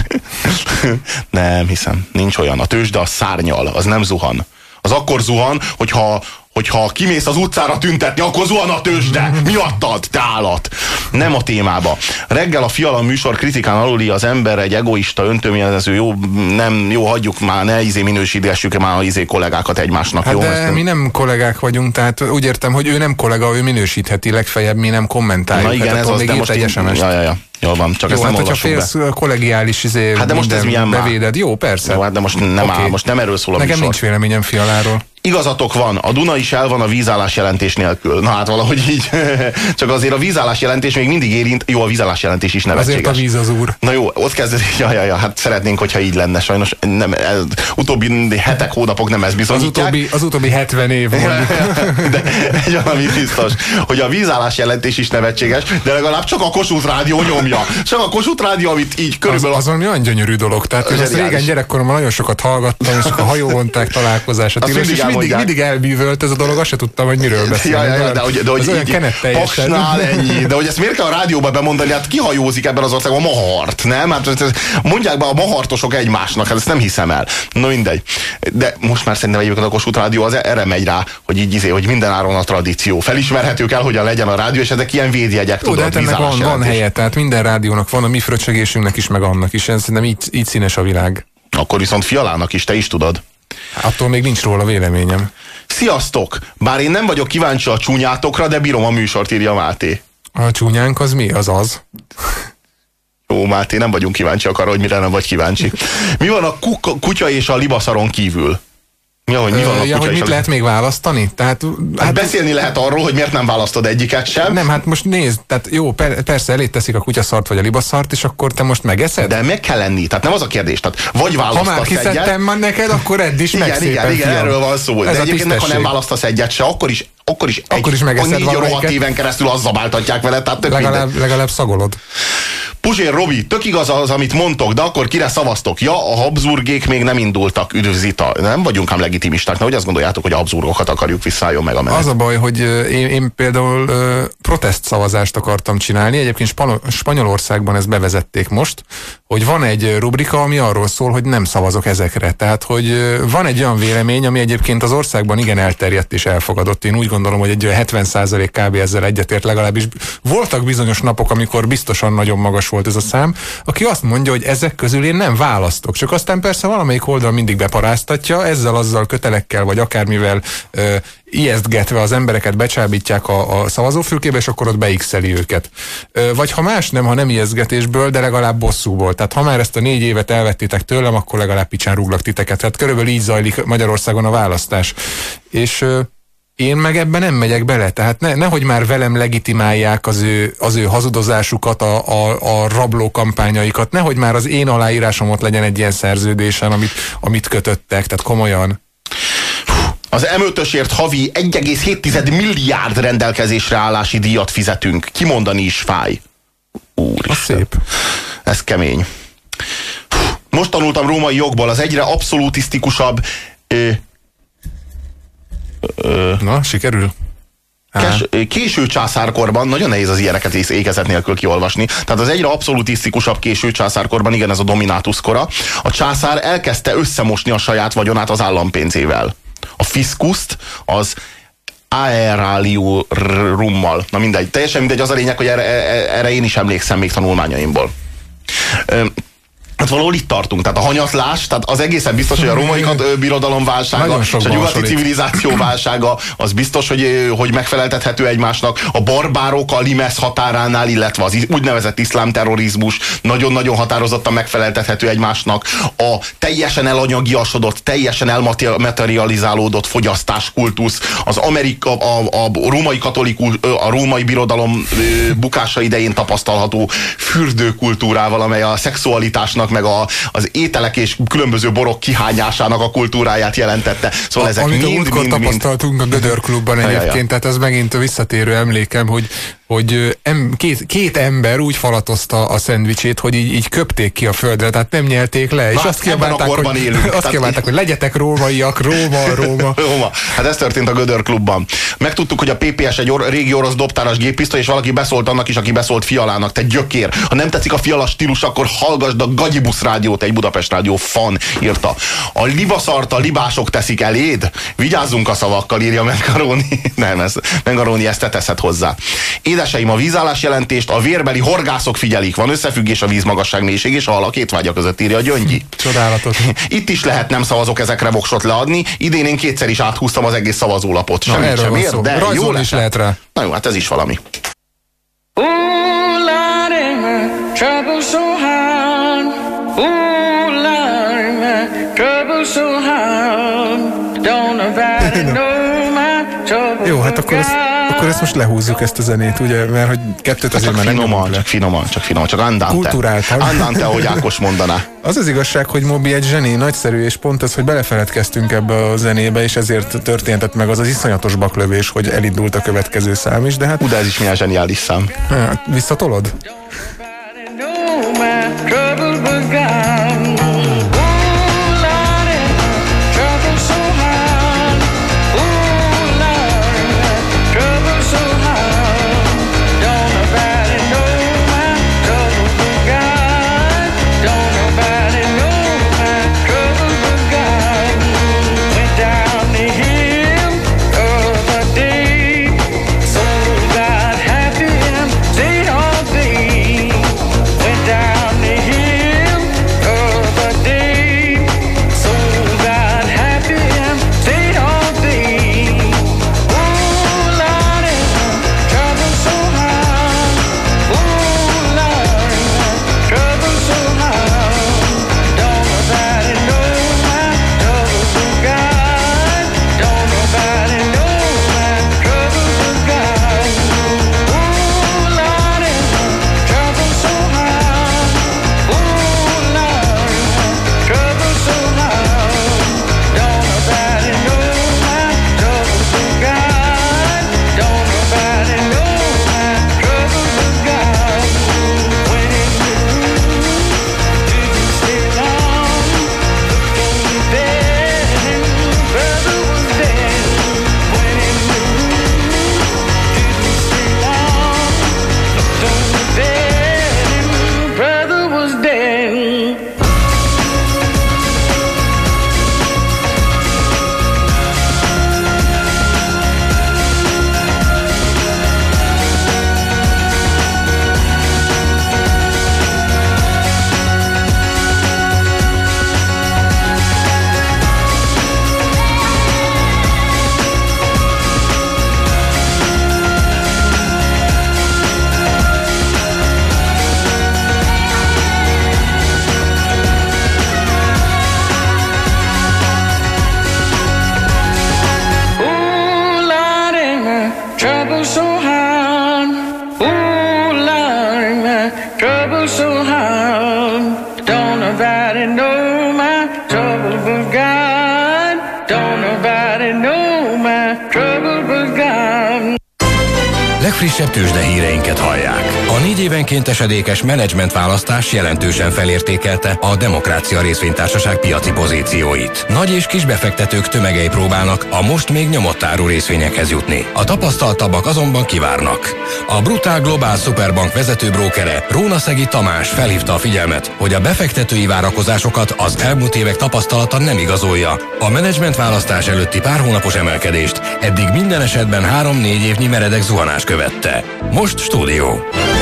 Nem hiszem, nincs olyan. A tőzsde az szárnyal, az nem zuhan. Az akkor zuhan, hogyha kimész az utcára tüntetni, akkor zuhan a tőzsde. Miattad, te állat. Nem a témába. Reggel a Fiala műsor kritikán aluli az ember egy egoista, öntömjelező, jó, hagyjuk már, ne minősítgessük már kollégákat egymásnak. Hát jó? de mi nem kollégák vagyunk, tehát úgy értem, hogy ő nem kollega, ő minősítheti, legfeljebb mi nem kommentáljuk. Na igen, hát ez az, de most egy SMS-t. Ja. Jól van, csak jó, ezt nem olvassuk be. Hogyha félsz kollegiális hát de most ez milyen bevéded, jó, persze. Jó, hát de most nem áll, most nem erről szól a Nekem műsor. nincs véleményem Fialáról. Igazatok van, a Duna is el van a vízállás jelentés nélkül. Na hát valahogy így. Csak azért a vízállás jelentés még mindig érint. Jó, a vízállás jelentés is nevetséges. Azért a víz az úr. Na jó, ott kezdődik. Ja, hát szeretnénk, hogyha így lenne. Sajnos nem, utóbbi hetek, hónapok nem ez bizonyítják. Az utóbbi 70 év mondjuk. De egy valami biztos, hogy a vízállás jelentés is nevetséges, de legalább csak a Kossuth Rádió nyomja. Csak a Kossuth Rádió, amit így körülbelül... Az valami olyan gyönyörű dolog. Tehát én azt régen gyerekkoromban nagyon sokat hallgattam, és a hajóvonták találkozását. Mindig elbűvölt ez a dolog, azt se tudtam, hogy miről beszélni. De hogy így Paksnál ennyi. De hogy ezt miért kell a rádióba bemondani? Hát ki hajózik ebben az országban? A Mahart, nem? Hát mondják be a mahartosok egymásnak, hát ezt nem hiszem el. No mindegy. De most már szerintem egyébként a Kossuth Rádió az erre megy rá, hogy így hogy minden áron a tradíció. Felismerhető kell, hogyan legyen a rádió, és ezek ilyen védjegyek, tudod, de hát ennek van helye, tehát minden rádiónak van, a mi fröccsögésünknek is, meg annak is. Szerintem így színes a világ. Akkor viszont Fialának is, te is tudod. Attól még nincs róla véleményem. Sziasztok! Bár én nem vagyok kíváncsi a csúnyátokra, de bírom a műsort, írja Máté. A csúnyánk az mi? Az? Jó, Máté, nem vagyunk kíváncsiak arra, hogy mire nem vagy kíváncsi. Mi van a kutya és a libaszaron kívül? Ja, hogy mi van a kutya hogy mit lehet még választani? Tehát, hát beszélni lehet arról, hogy miért nem választod egyiket sem. Nem, hát most nézd, tehát jó, persze elé teszik a kutyaszart vagy a libaszart, és akkor te most megeszed? De meg kell lenni, tehát nem az a kérdés. Tehát vagy választasz egyet. Ha már kiszedtem már neked, akkor edd is meg szépen, igen, erről van szó. De egyébként, ha nem választasz egyet se, akkor is megeszed 4 rohadt éven keresztül azt zabáltatják vele, tehát legalább szagolod. Puzsér Robi, tök igaz az, amit mondtok, de akkor kire szavaztok? Ja, a Habsburgék még nem indultak, üdv Zita. Nem vagyunk ám legitimisták, nehogy azt gondoljátok, hogy a Habsburgokat akarjuk visszaálljon meg a menet. Az a baj, hogy én például protest szavazást akartam csinálni, egyébként Spanyolországban ezt bevezették most, hogy van egy rubrika, ami arról szól, hogy nem szavazok ezekre. Tehát, hogy van egy olyan vélemény, ami egyébként az országban igen elterjedt és elfogadott. Én úgy gondolom, hogy egy 70% kb. Ezzel egyetért, legalábbis voltak bizonyos napok, amikor biztosan nagyon magas volt ez a szám, aki azt mondja, hogy ezek közül én nem választok. Csak aztán persze valamelyik oldal mindig beparáztatja, ezzel-azzal kötelekkel, vagy akármivel ijesztgetve az embereket becsábítják a szavazófülkébe, és akkor ott beixeli őket. Vagy ha más nem, ha nem ijesztgetésből, de legalább bosszúból. Tehát ha már ezt a 4 évet elvettétek tőlem, akkor legalább picsán rúglak titeket. Tehát körülbelül így zajlik Magyarországon a választás. És én meg ebben nem megyek bele, tehát nehogy már velem legitimálják az ő hazudozásukat, a rabló kampányaikat, nehogy már az én aláírásom ott legyen egy ilyen szerződésen, amit kötöttek, tehát komolyan. Az M5-ösért havi 1,7 milliárd rendelkezésre állási díjat fizetünk. Kimondani is fáj. Úristen. Szép. Ez kemény. Most tanultam római jogból, az egyre abszolutisztikusabb Na, sikerül? Késő császárkorban, nagyon nehéz az ilyeneket ékezet nélkül kiolvasni, tehát az egyre abszolutisztikusabb késő császárkorban, igen, ez a dominátus kora, a császár elkezdte összemosni a saját vagyonát az állampénzével. A fiskuszt az aeraliummal, na mindegy, teljesen mindegy, az a lényeg, hogy erre én is emlékszem még tanulmányaimból. Hát valahol itt tartunk, tehát a hanyatlás, tehát az egészen biztos, hogy a római birodalom válsága és a nyugati civilizáció válsága, az biztos, hogy megfeleltethető egymásnak. A barbárok a Limes határánál, illetve az úgynevezett iszlám terrorizmus nagyon-nagyon határozottan megfeleltethető egymásnak. A teljesen elanyagiasodott, teljesen elmaterializálódott fogyasztáskultusz, a római birodalom bukása idején tapasztalható fürdőkultúrával, amely a szexualitásnak meg az ételek és különböző borok kihányásának a kultúráját jelentette. Szóval ezek amit mind tapasztaltunk a Gödör Klubban egyébként, tehát ez megint a visszatérő emlékem, hogy két ember úgy falatozta a szendvicsét, hogy így köpték ki a földre, tehát nem nyelték le, és azt kiabálták, hogy legyetek rómaiak, Róma. Hát ez történt a Gödör Klubban. Megtudtuk, hogy a PPS egy régi orosz dobtáras géppisztoly, és valaki beszólt annak is, aki beszólt Fialának. Te gyökér! Ha nem tetszik a Fiala stílus, akkor hallgasd a Gagyibusz rádiót, egy Budapest rádió fan írta. A libaszart a libások teszik eléd? Vigyázzunk a szavakkal, írja Mengaroni. Nem, Mengaroni ezt te teszed hozzá. Édeseim, a vízállás jelentést a vérbeli horgászok figyelik. Van összefüggés a vízmagasság, mélység és a hal a két vágya között, írja a Gyöngyi. Csodálatos. Itt is lehet nem szavazok ezekre voksot leadni. Idén én kétszer is áthúztam az egész szavazólapot. Semmit sem ér, de jó is lehet rá. Na jó, hát ez is valami. Jó, hát akkor ezt most lehúzzuk, ezt a zenét, ugye, mert hogy kettőt azért már nem finoman, csak andante. Kulturáltan. Andante, ahogy Ákos mondaná. Az az igazság, hogy Moby egy zseni, nagyszerű, és pont ez, hogy belefeledkeztünk ebbe a zenébe, és ezért történtett meg az iszonyatos baklövés, hogy elindult a következő szám is, de hát... De ez is milyen zseniális szám. Hát, visszatolod? Legfrissebb tőzsdehíreinket hallják. A 4 évenként esedékes menedzsmentválasztás jelentősen felértékelte a Demokrácia Részvénytársaság piaci pozícióit. Nagy és kis befektetők tömegei próbálnak a most még nyomott áru részvényekhez jutni. A tapasztaltabbak azonban kivárnak. A Brutál Global Superbank vezetőbrókere Rónaszegi Tamás felhívta a figyelmet, hogy a befektetői várakozásokat az elmúlt évek tapasztalata nem igazolja. A menedzsmentválasztás előtti pár hónapos emelkedést eddig minden esetben 3-4 évnyi meredek zuhanás követte. Most stúdió.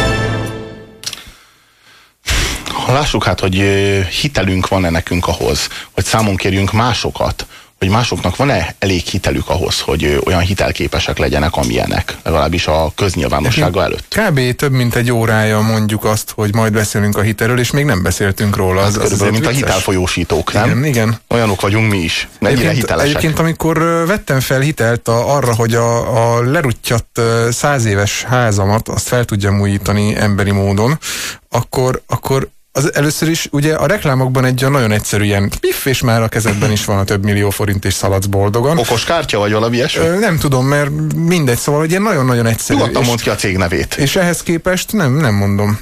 Lássuk hát, hogy hitelünk van-e nekünk ahhoz, hogy számon kérjünk másokat, hogy másoknak van-e elég hitelük ahhoz, hogy olyan hitelképesek legyenek, amilyenek, legalábbis a köznyilvánossága előtt. Kb. Több mint egy órája mondjuk azt, hogy majd beszélünk a hitelről, és még nem beszéltünk róla. Az körülbelül, mint vicces. A hitelfolyósítók, nem? Igen. Olyanok vagyunk mi is. Mennyire hitelesek. Egyébként, amikor vettem fel hitelt arra, hogy a leruttyat 100 éves házamat, azt fel tudjam újítani emberi módon, akkor először is ugye a reklámokban egy nagyon egyszerű ilyen piff, és már a kezedben is van a több millió forint, és szaladsz boldogan. Okos kártya, vagy valami ilyesmi? Nem tudom, mert mindegy, szóval hogy ilyen nagyon-nagyon egyszerű. Nyugodtan mondd ki a cég nevét. És ehhez képest nem mondom.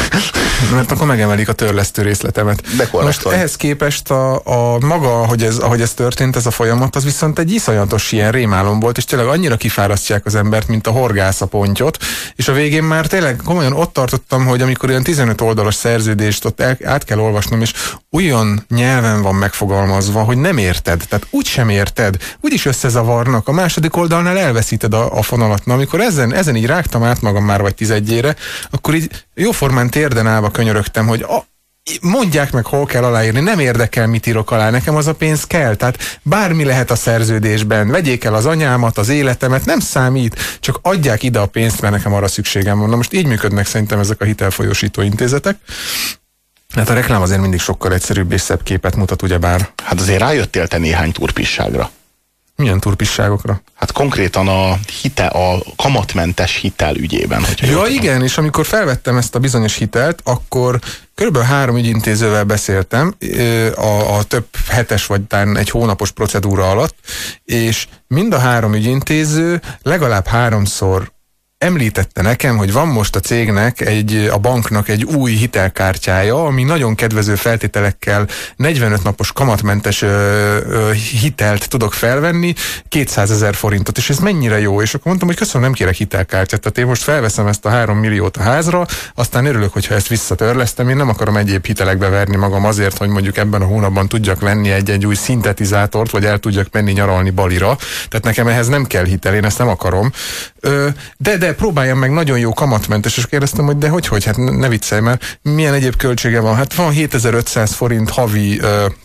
Mert akkor megemelik a törlesztő részletemet. Most ehhez képest a maga, ahogy ez történt, ez a folyamat, az viszont egy iszonyatos ilyen rémálom volt, és tényleg annyira kifárasztják az embert, mint a horgász a pontyot, és a végén már tényleg komolyan ott tartottam, hogy amikor olyan 15 oldalas szerződést ott át kell olvasnom, és olyan nyelven van megfogalmazva, hogy nem érted, tehát úgy sem érted, úgyis összezavarnak, a második oldalnál elveszíted a fonalat. Na, amikor ezen így rágtam át magam már vagy 11-ére, akkor így jóformán térden állva könyörögtem, hogy mondják meg, hol kell aláírni, nem érdekel, mit írok alá, nekem az a pénz kell, tehát bármi lehet a szerződésben, vegyék el az anyámat, az életemet, nem számít, csak adják ide a pénzt, mert nekem arra szükségem van. Na most így működnek szerintem ezek a hitelfolyósító intézetek. Hát a reklám azért mindig sokkal egyszerűbb és szebb képet mutat, ugyebár. Hát azért rájöttél te néhány turpisságra. Milyen turpisságokra? Hát konkrétan a kamatmentes hitel ügyében. Ja, igen, és amikor felvettem ezt a bizonyos hitelt, akkor körülbelül 3 ügyintézővel beszéltem a több hetes vagy talán egy hónapos procedúra alatt, és mind a 3 ügyintéző legalább 3-szor említette nekem, hogy van most a cégnek, a banknak egy új hitelkártyája, ami nagyon kedvező feltételekkel 45 napos kamatmentes hitelt tudok felvenni, 200 000 forintot, és ez mennyire jó, és akkor mondtam, hogy köszönöm, nem kérek hitelkártyát, tehát én most felveszem ezt a 3 milliót a házra, aztán örülök, hogyha ezt visszatörlesztem, én nem akarom egyéb hitelekbe verni magam azért, hogy mondjuk ebben a hónapban tudjak venni egy új szintetizátort, vagy el tudjak menni nyaralni Balira, tehát nekem ehhez nem kell hitel, én ezt nem akarom. De próbáljam meg nagyon jó kamatmentes, és kérdeztem, hogy de hogy, hát ne viccelj, mert milyen egyéb költsége van? Hát van 7500 forint havi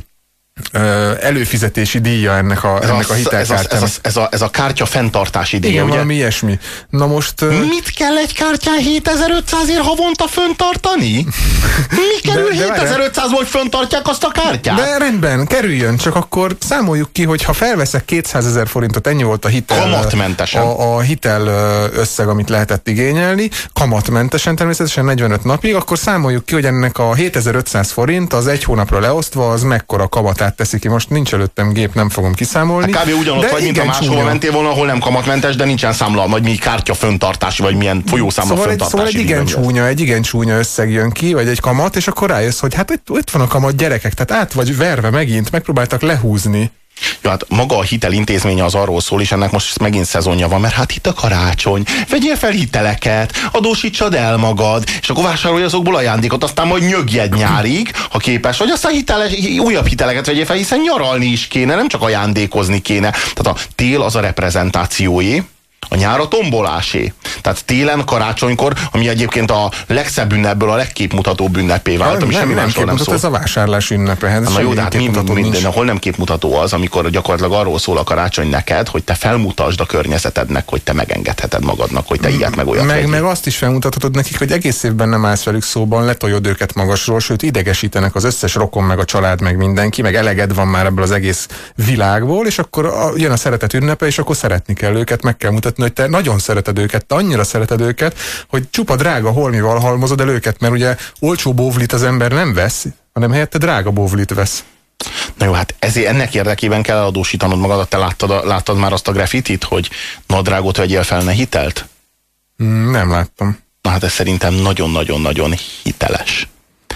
előfizetési díja ennek a hitelkártyának. Ez a kártya fenntartási díja, igen, ugye? Valami ilyesmi. Na most... Mit kell egy kártyán 7500-ért havonta fenntartani? Mi kerül 7500-ból fenntartják azt a kártyát? De rendben, kerüljön, csak akkor számoljuk ki, hogy ha felveszek 200 000 forintot, ennyi volt a hitel... Kamatmentesen. A hitel összeg, amit lehetett igényelni, kamatmentesen természetesen 45 napig, akkor számoljuk ki, hogy ennek a 7500 forint az egy hónapra leosztva, az mekkora kamatát teszi ki. Most nincs előttem gép, nem fogom kiszámolni. Hát kb. Ugyanott vagy, mint a máshova mentél volna, ahol nem kamatmentes, de nincsen számla, vagy mi kártya fönntartási, vagy milyen folyószámla fönntartási. Szóval egy igen csúnya összeg jön ki, vagy egy kamat, és akkor rájössz, hogy hát itt van a kamat, gyerekek, tehát át vagy verve megint, megpróbáltak lehúzni. Ja, hát maga a hitelintézménye az arról szól, és ennek most megint szezonja van, mert hát itt a karácsony, vegyél fel hiteleket, adósítsad el magad, és akkor vásárolj azokból ajándékot, aztán majd nyögjed nyárig, ha képes vagy, aztán újabb hiteleket vegyél fel, hiszen nyaralni is kéne, nem csak ajándékozni kéne. Tehát a tél az a reprezentációé, a nyár a tombolásé. Tehát télen, karácsonykor, ami egyébként a legszebb ünnebből a legképmutatóbb ünnepé vált, ami semmi másról nem szól. Ez a vásárlás ünnepe. Na jó, de hát hol nem képmutató az, amikor gyakorlatilag arról szól a karácsony neked, hogy te felmutasd a környezetednek, hogy te megengedheted magadnak, hogy te ilyet meg olyat meg azt is felmutathatod nekik, hogy egész évben nem állsz velük szóban, letoljod őket magasról, sőt idegesítenek az összes rokon, meg a család, meg mindenki, meg eleged van már ebből az egész világból, és akkor jön a szeretet ünnepe, és akkor szeretni kell őket, meg kell mutatni, hogy te nagyon szereted őket, te annyira szereted őket, hogy csupa drága holmival halmozod el őket, mert ugye olcsó bóvlit az ember nem vesz, hanem helyette drága bóvlit vesz. Na jó, hát ennek érdekében kell eladósítanod magadat. Te láttad már azt a graffitit, hogy nadrágot vegyél fel, ne hitelt? Nem láttam. Na hát ez szerintem nagyon-nagyon-nagyon hiteles.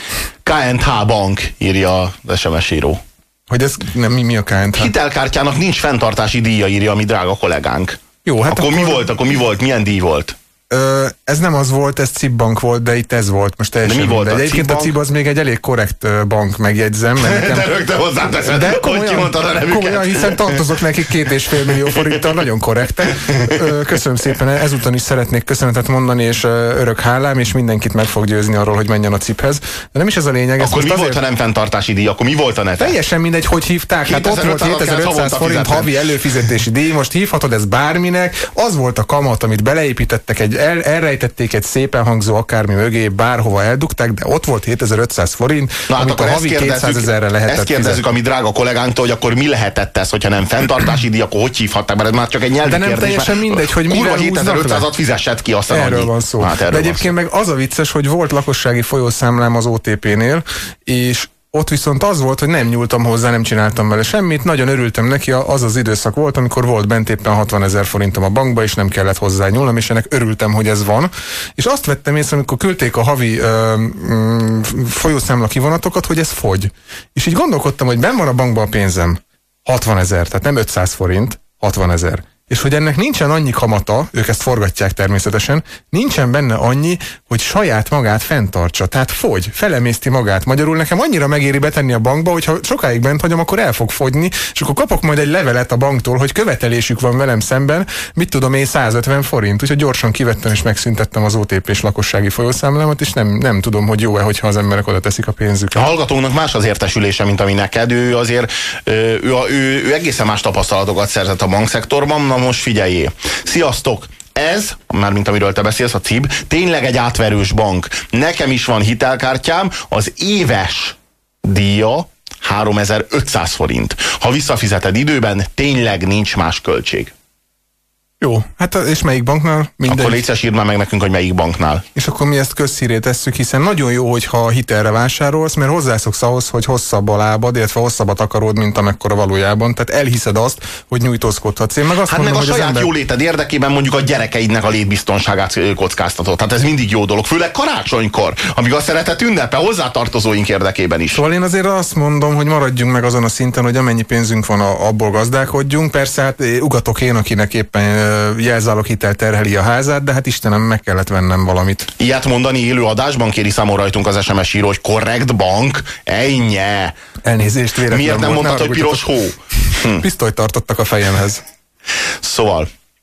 KNH Bank, írja az SMS író. Hogy ez nem, mi a KNH? Hitelkártyának nincs fenntartási díja, írja a mi drága kollégánk. Jó, hát akkor mi volt? Milyen díj volt? Ez nem az volt, ez CIB bank volt, de itt ez volt. Most teljesen mi volt a egyébként a CIB az még egy elég korrekt bank, megjegyzem. Nekem... De rögtön hozzáteszed, de hogy kimondtad a nevüket. Komolyan, hiszen tartozok nekik 2,5 millió forinttal, nagyon korrektek. Köszönöm szépen, ezúton is szeretnék köszönetet mondani, és örök hálám, és mindenkit meg fog győzni arról, hogy menjen a CIB-hez. De nem is ez a lényeg. Akkor mi volt, ha nem fenntartási díj? Akkor mi volt a neve? Teljesen mindegy, hogy hívták. Hát ott volt 7500 forint havi előfizetési díj, most hívhatod ezt bárminek. Az volt a kamat, amit beleépítettek, egy elrejtett elrejtették egy szépen hangzó akármi mögé, bárhova eldugták, de ott volt 7500 forint, amit a havi 200 000-re lehetett. Ezt kérdezzük a mi drága kollégánktól, hogy akkor mi lehetett ez, hogyha nem fenntartási díj, akkor hogy hívhatták, mert ez már csak egy nyelvi kérdés. De nem teljesen mindegy, hogy mivel húznak le. 7500-at fizessed ki, aztán erről annyi. van szó. Hát, de egyébként meg az a vicces, hogy volt lakossági folyószámlám az OTP-nél, és ott viszont az volt, hogy nem nyúltam hozzá, nem csináltam vele semmit, nagyon örültem neki, az az időszak volt, amikor volt bent éppen 60 000 forintom a bankba, és nem kellett hozzá nyúlnom, és ennek örültem, hogy ez van. És azt vettem észre, amikor küldték a havi folyószámla kivonatokat, hogy ez fogy. És így gondolkodtam, hogy benn van a bankban a pénzem 60 000, tehát nem 500 forint, 60 000. És hogy ennek nincsen annyi kamata, ők ezt forgatják természetesen, nincsen benne annyi, hogy saját magát fenntartsa. Tehát fogy, felemészti magát. Magyarul nekem annyira megéri betenni a bankba, hogyha sokáig bent hagyom, akkor el fog fogyni, és akkor kapok majd egy levelet a banktól, hogy követelésük van velem szemben, mit tudom én, 150 forint. Úgyhogy gyorsan kivettem és megszüntettem az OTP-s lakossági folyószámlámat, és nem tudom, hogy jó-e, hogyha az emberek oda teszik a pénzüket. A hallgatónak más az értesülése, mint ami neked. Ő azért ő egészen más tapasztalatokat szerzett a bankszektorban. Na most figyeljé. Sziasztok! Ez, mármint amiről te beszélsz, a CIB, tényleg egy átverős bank. Nekem is van hitelkártyám, az éves díja 3500 forint. Ha visszafizeted időben, tényleg nincs más költség. Jó, hát és melyik banknál? Mindegy. Akkor légy szíves, írd már meg nekünk, hogy melyik banknál. És akkor mi ezt közhírét tesszük, hiszen nagyon jó, hogyha hitelre vásárolsz, mert hozzászoksz ahhoz, hogy hosszabb a lábad, illetve hosszabbat akarod, mint amekkora valójában. Tehát elhiszed azt, hogy nyújtózkodhatsz. Én meg azt mondom, meg a hogy saját jóléted érdekében mondjuk a gyerekeidnek a létbiztonságát kockáztatod. Tehát ez mindig jó dolog, főleg karácsonykor, amíg a szeretet ünnepe hozzátartozóink érdekében is. Szóval én azért azt mondom, hogy maradjunk meg azon a szinten, hogy amennyi pénzünk van, abból gazdálkodjunk. Persze, hát ugatok én, akinek éppen jelzálog hitel terheli a házát, de hát Istenem, meg kellett vennem valamit. Ilyet mondani élő adásban, kéri számon rajtunk az SMS író, hogy korrekt bank, ennye. Elnézést, véletlen. Miért nem mondtad, hogy piros hó? Pisztolyt tartottak a fejemhez. Szóval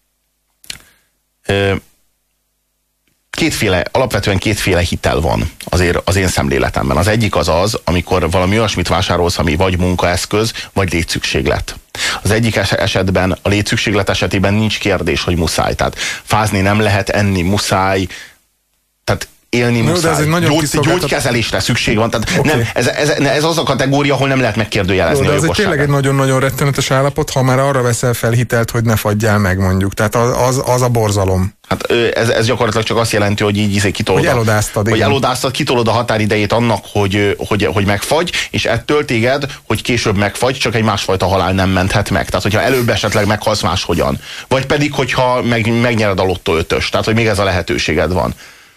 alapvetően kétféle hitel van azért az én szemléletemben. Az egyik az, amikor valami olyasmit vásárolsz, ami vagy munkaeszköz, vagy létszükséglet. Az egyik esetben, a létszükséglet esetében nincs kérdés, hogy muszáj. Tehát fázni nem lehet, enni muszáj, tehát élni muszáj. Gyógykezelésre szükség van. Tehát okay. Ez az a kategória, ahol nem lehet megkérdőjelezni a jogosságát. Ez tényleg egy nagyon-nagyon rettenetes állapot, ha már arra veszel fel hitelt, hogy ne fagyjál meg, mondjuk. Tehát az a borzalom. Hát ez gyakorlatilag csak azt jelenti, hogy így kitolod. Hogy elodáztad. Hogy elodáztad, kitolod a határidejét annak, hogy megfagy, és ettől téged, hogy később megfagy, csak egy másfajta halál nem menthet meg. Tehát, hogyha előbb esetleg meghalsz máshogyan. Vagy pedig, hogyha megnyered a lottó 5-ös. Tehát, hogy még ez a lehetőséged van.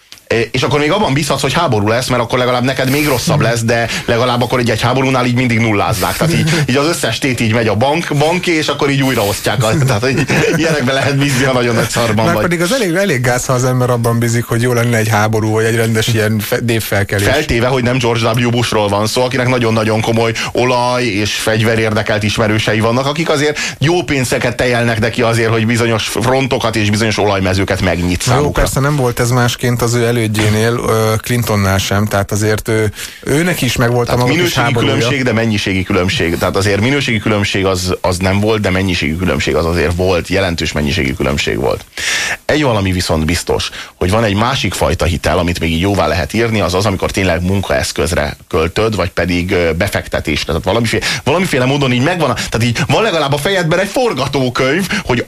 És akkor még abban bízhatsz, hogy háború lesz, mert akkor legalább neked még rosszabb lesz, de legalább akkor egy háborúnál így mindig nullázzák. Tehát így az összes tét így megy a banké, és akkor így újraosztják. Tehát hogy ilyenekben lehet bízni, ha nagyon nagy szarban vagy. Már pedig az elég gáz, ha az ember abban bízik, hogy jó lenne egy háború, vagy egy rendes ilyen névfelkelés. Feltéve, hogy nem George W. Bushról van szó, akinek nagyon-nagyon komoly olaj és fegyver érdekelt ismerősei vannak, akik azért jó pénzeket tejelnek neki azért, hogy bizonyos frontokat és bizonyos olajmezőket megnyit számukra. Jó, persze nem volt ez másként az ő elődjénél, Clintonnál sem, tehát azért őnek is megvolt a maga kis háborúja. Különbség, de mennyiségi különbség. Tehát azért minőségi különbség az nem volt, de mennyiségi különbség az azért volt, jelentős mennyiségi különbség volt. Egy valami viszont biztos, hogy van egy másik fajta hitel, amit még így jóvá lehet írni, az, amikor tényleg munkaeszközre költöd, vagy pedig befektetésre. Tehát valamiféle módon így megvan, tehát így van legalább a fejedben egy forgatókönyv, hogy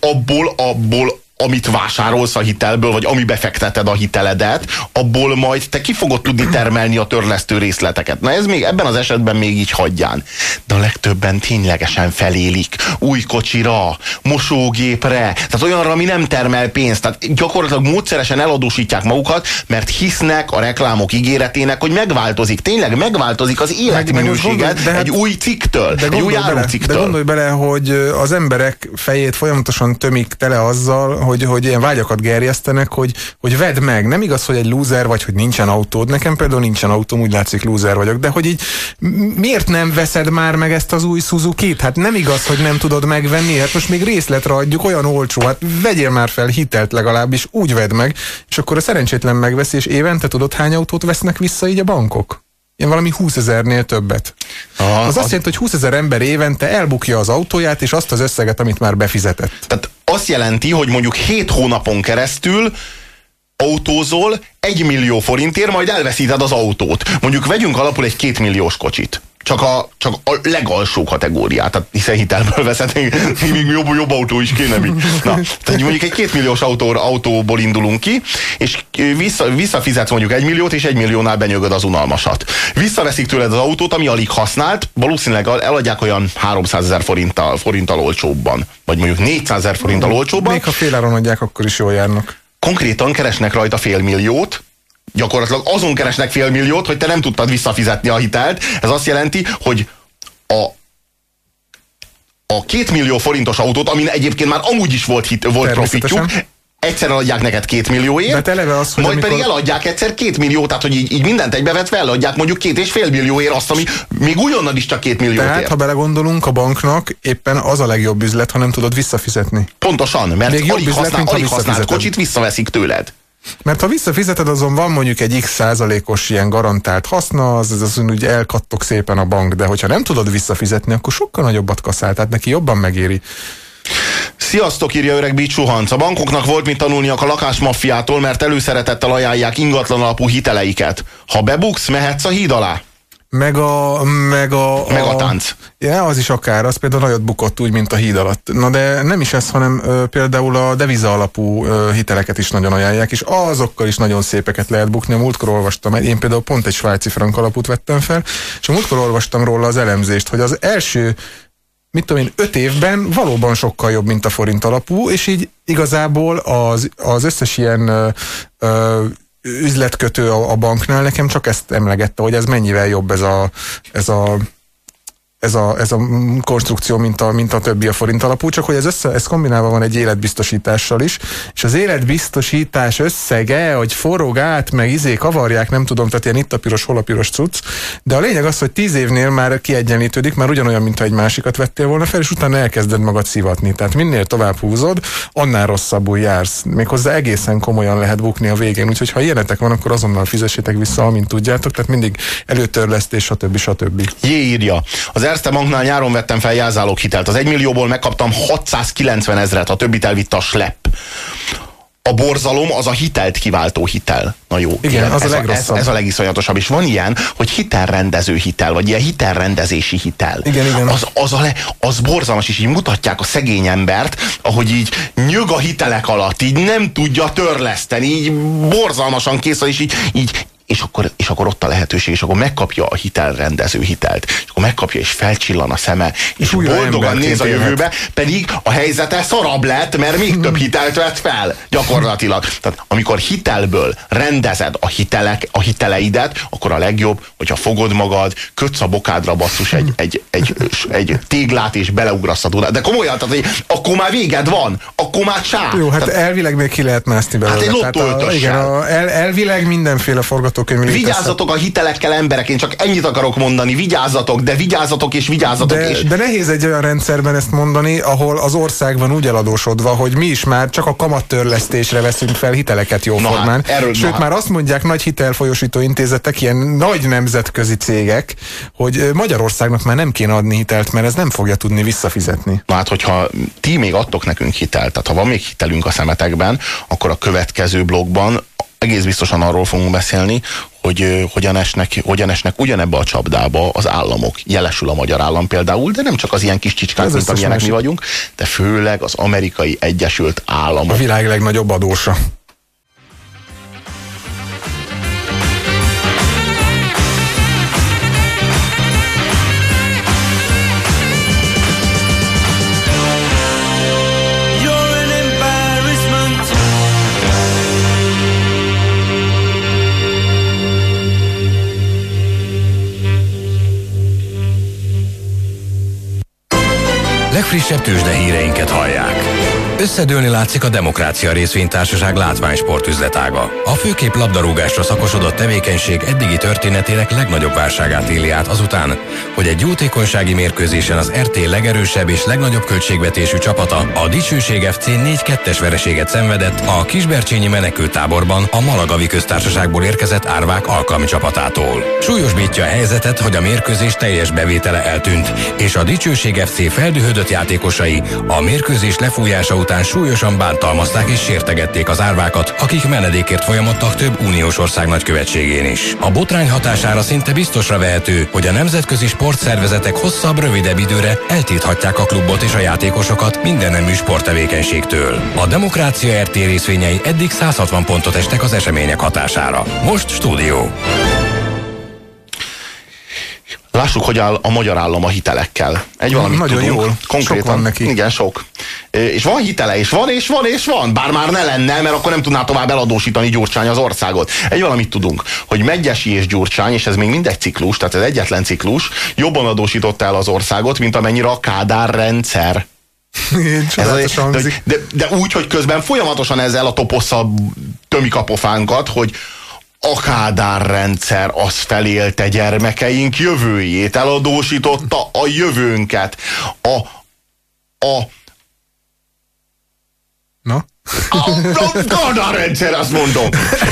abból amit vásárolsz a hitelből, vagy ami befekteted a hiteledet, abból majd te ki fogod tudni termelni a törlesztő részleteket. Na ez még ebben az esetben még így hagyján. De a legtöbben ténylegesen felélik. Új kocsira, mosógépre, tehát olyanra, ami nem termel pénzt. Tehát gyakorlatilag módszeresen eladósítják magukat, mert hisznek a reklámok ígéretének, hogy megváltozik. Tényleg megváltozik az életminőséged egy új cikktől, egy új áruciktől. De gondolj bele, hogy az emberek fejét folyamatosan tömik tele azzal, hogy ilyen vágyakat gerjesztenek, hogy vedd meg. Nem igaz, hogy egy lúzer vagy, hogy nincsen autód. Nekem például nincsen autóm, úgy látszik lúzer vagyok, de hogy így miért nem veszed már meg ezt az új Suzuki-t? Hát nem igaz, hogy nem tudod megvenni. Hát most még részletre adjuk, olyan olcsó. Hát vegyél már fel hitelt legalábbis, úgy vedd meg, és akkor a szerencsétlen megveszi, és évente tudod, hány autót vesznek vissza így a bankok? Ilyen valami 20 000-nél többet. Az azt jelenti, hogy 20 000 ember évente elbukja az autóját, és azt az összeget, amit már befizetett. Tehát azt jelenti, hogy mondjuk 7 hónapon keresztül autózol 1 millió forintért, majd elveszíted az autót. Mondjuk vegyünk alapul egy 2 milliós kocsit. Csak a legalsó kategóriát, tehát hiszen hitelből veszed, még jobb autó is kéne mi. Na, tehát mondjuk egy 2 milliós autóból indulunk ki, és visszafizetsz mondjuk 1 milliót, és 1 milliónál benyögöd az unalmasat. Visszaveszik tőled az autót, ami alig használt, valószínűleg eladják olyan 300 000 forinttal olcsóbban, vagy mondjuk 400 000 forinttal olcsóbban. Még ha féláron adják, akkor is jól járnak. Konkrétan keresnek rajta 500 000, gyakorlatilag azon keresnek 500 000, hogy te nem tudtad visszafizetni a hitelt. Ez azt jelenti, hogy a 2 millió forintos autót, amin egyébként már amúgy is volt profitjuk, egyszerűen adják neked 2 millióért, az, majd pedig eladják egyszer 2 millió, tehát hogy így mindent egybevetve eladják mondjuk 2,5 millióért azt, ami még ugyanaz is csak 2 millióért. Tehát, ha belegondolunk, a banknak éppen az a legjobb üzlet, ha nem tudod visszafizetni. Pontosan, mert alig használt kocsit visszaveszik tőled. Mert ha visszafizeted, azon van mondjuk egy x százalékos ilyen garantált haszna, az úgy elkattog szépen a bank, de hogyha nem tudod visszafizetni, akkor sokkal nagyobbat kaszál, tehát neki jobban megéri. Sziasztok, írja öreg Bicsú Hans. A bankoknak volt mit tanulniak a lakásmaffiától, mert előszeretettel ajánlják ingatlan alapú hiteleiket. Ha bebuksz, mehetsz a híd alá. Meg a tánc. Ja, az is akár, az például nagyot bukott úgy, mint a híd alatt. Na de nem is ez, hanem például a deviza alapú hiteleket is nagyon ajánlják, és azokkal is nagyon szépeket lehet bukni. A múltkor olvastam, én például pont egy svájci frank alapút vettem fel, és a múltkor olvastam róla az elemzést, hogy az első 5 évben valóban sokkal jobb, mint a forint alapú, és így igazából az összes ilyen üzletkötő a banknál nekem csak ezt emlegette, hogy ez mennyivel jobb ez a konstrukció, mint a többi a forint alapú, csak hogy ez kombinálva van egy életbiztosítással is, és az életbiztosítás összege, hogy forog át, meg kavarják, nem tudom, tehát ilyen itt a piros, hol a piros cucc, de a lényeg az, hogy 10 évnél már kiegyenlítődik, már ugyanolyan, mintha egy másikat vettél volna fel, és utána elkezded magad szivatni. Tehát minél tovább húzod, annál rosszabbul jársz. Méghozzá egészen komolyan lehet bukni a végén, úgyhogy ha ilyenetek van, akkor azonnal fizessétek vissza, amint tudjátok, tehát mindig előtörlesztés, stb. Írja. Az Erste Banknál nyáron vettem fel jelzáloghitelt. Az 1 millióból megkaptam 690 000, a többit elvitte a slepp. A borzalom az a hitelt kiváltó hitel. Na jó, igen, az a legrosszabb. Ez a legiszonyatosabb. És van ilyen, hogy hitelrendező hitel, vagy ilyen hitelrendezési hitel. Igen. Az borzalmas, és így mutatják a szegény embert, ahogy így nyög a hitelek alatt, így nem tudja törleszteni, így borzalmasan készül, és így és akkor ott a lehetőség, és akkor megkapja a hitelrendező hitelt, és akkor megkapja, és felcsillan a szeme, és boldogan néz a jövőbe, pedig a helyzete szarabb lett, mert még több hitelt vett fel, gyakorlatilag. Tehát amikor hitelből rendezed a hiteleidet, akkor a legjobb, hogyha fogod magad, kötsz a bokádra, basszus egy téglát, és beleugrasz a Dunát. De komolyan, tehát, hogy akkor már véged van, akkor már csá. Jó, hát elvileg még ki lehet mászni belőle. Hát egy lottóötössel. Elvileg mindenféle forgatókönyv. Vigyázzatok a hitelekkel, emberek, én csak ennyit akarok mondani, vigyázzatok, de vigyázzatok és vigyázzatok. De nehéz egy olyan rendszerben ezt mondani, ahol az ország van úgy eladósodva, hogy mi is már csak a kamattörlesztésre veszünk fel hiteleket jóformán. Sőt, már azt mondják nagy hitelfolyosító intézetek, ilyen nagy nemzetközi cégek, hogy Magyarországnak már nem kéne adni hitelt, mert ez nem fogja tudni visszafizetni. Na hát, hogyha ti még adtok nekünk hitelt, tehát ha van még hitelünk a szemetekben, akkor a következő blogban egész biztosan arról fogunk beszélni, hogy hogyan esnek ugyanebbe a csapdába az államok. Jelesül a magyar állam például, de nem csak az ilyen kis csicskák, mint amilyenek mi vagyunk, de főleg az Amerikai Egyesült Államok. A világ legnagyobb adósa. Legfrissebb tőzsdehíreinket hallják. Összedőlni látszik a Demokrácia Részvénytársaság látványsport üzletága. A főkép labdarúgásra szakosodott tevékenység eddigi történetének legnagyobb válságát éli át azután, hogy egy jótékonysági mérkőzésen az RT legerősebb és legnagyobb költségvetésű csapata, a Dicsőség FC 4-2-es vereséget szenvedett a kisbercsényi menekültáborban a Malagavi Köztársaságból érkezett árvák alkalmi csapatától. Súlyosbítja a helyzetet, hogy a mérkőzés teljes bevétele eltűnt, és a Dicsőség FC feldühödött játékosai a mérkőzés lefújása után után súlyosan bántalmazták és sértegették az árvákat, akik menedékért folyamodtak több uniós ország nagykövetségén is. A botrány hatására szinte biztosra vehető, hogy a nemzetközi sportszervezetek hosszabb, rövidebb időre eltilthatják a klubot és a játékosokat minden nemű sporttevékenységtől. A Demokrácia RT részvényei eddig 160 pontot estek az események hatására. Most stúdió. Lássuk, hogy áll a magyar állam a hitelekkel. Egy valamit nagyon tudunk. jól. Konkrétan. Sok van neki. Igen, sok. És van hitele, és van. Bár már ne lenne, mert akkor nem tudná tovább eladósítani Gyurcsány az országot. Egy valamit tudunk, hogy Medgyessy és Gyurcsány, és ez még mindegy ciklus, tehát ez egyetlen ciklus, jobban adósította el az országot, mint amennyire a Kádár rendszer. De úgy, hogy közben folyamatosan ezzel a toposszal tömik a pofánkat, hogy a Kádár rendszer az felélte gyermekeink jövőjét, eladósította a jövőnket. Na? A Kádár rendszer, azt mondom.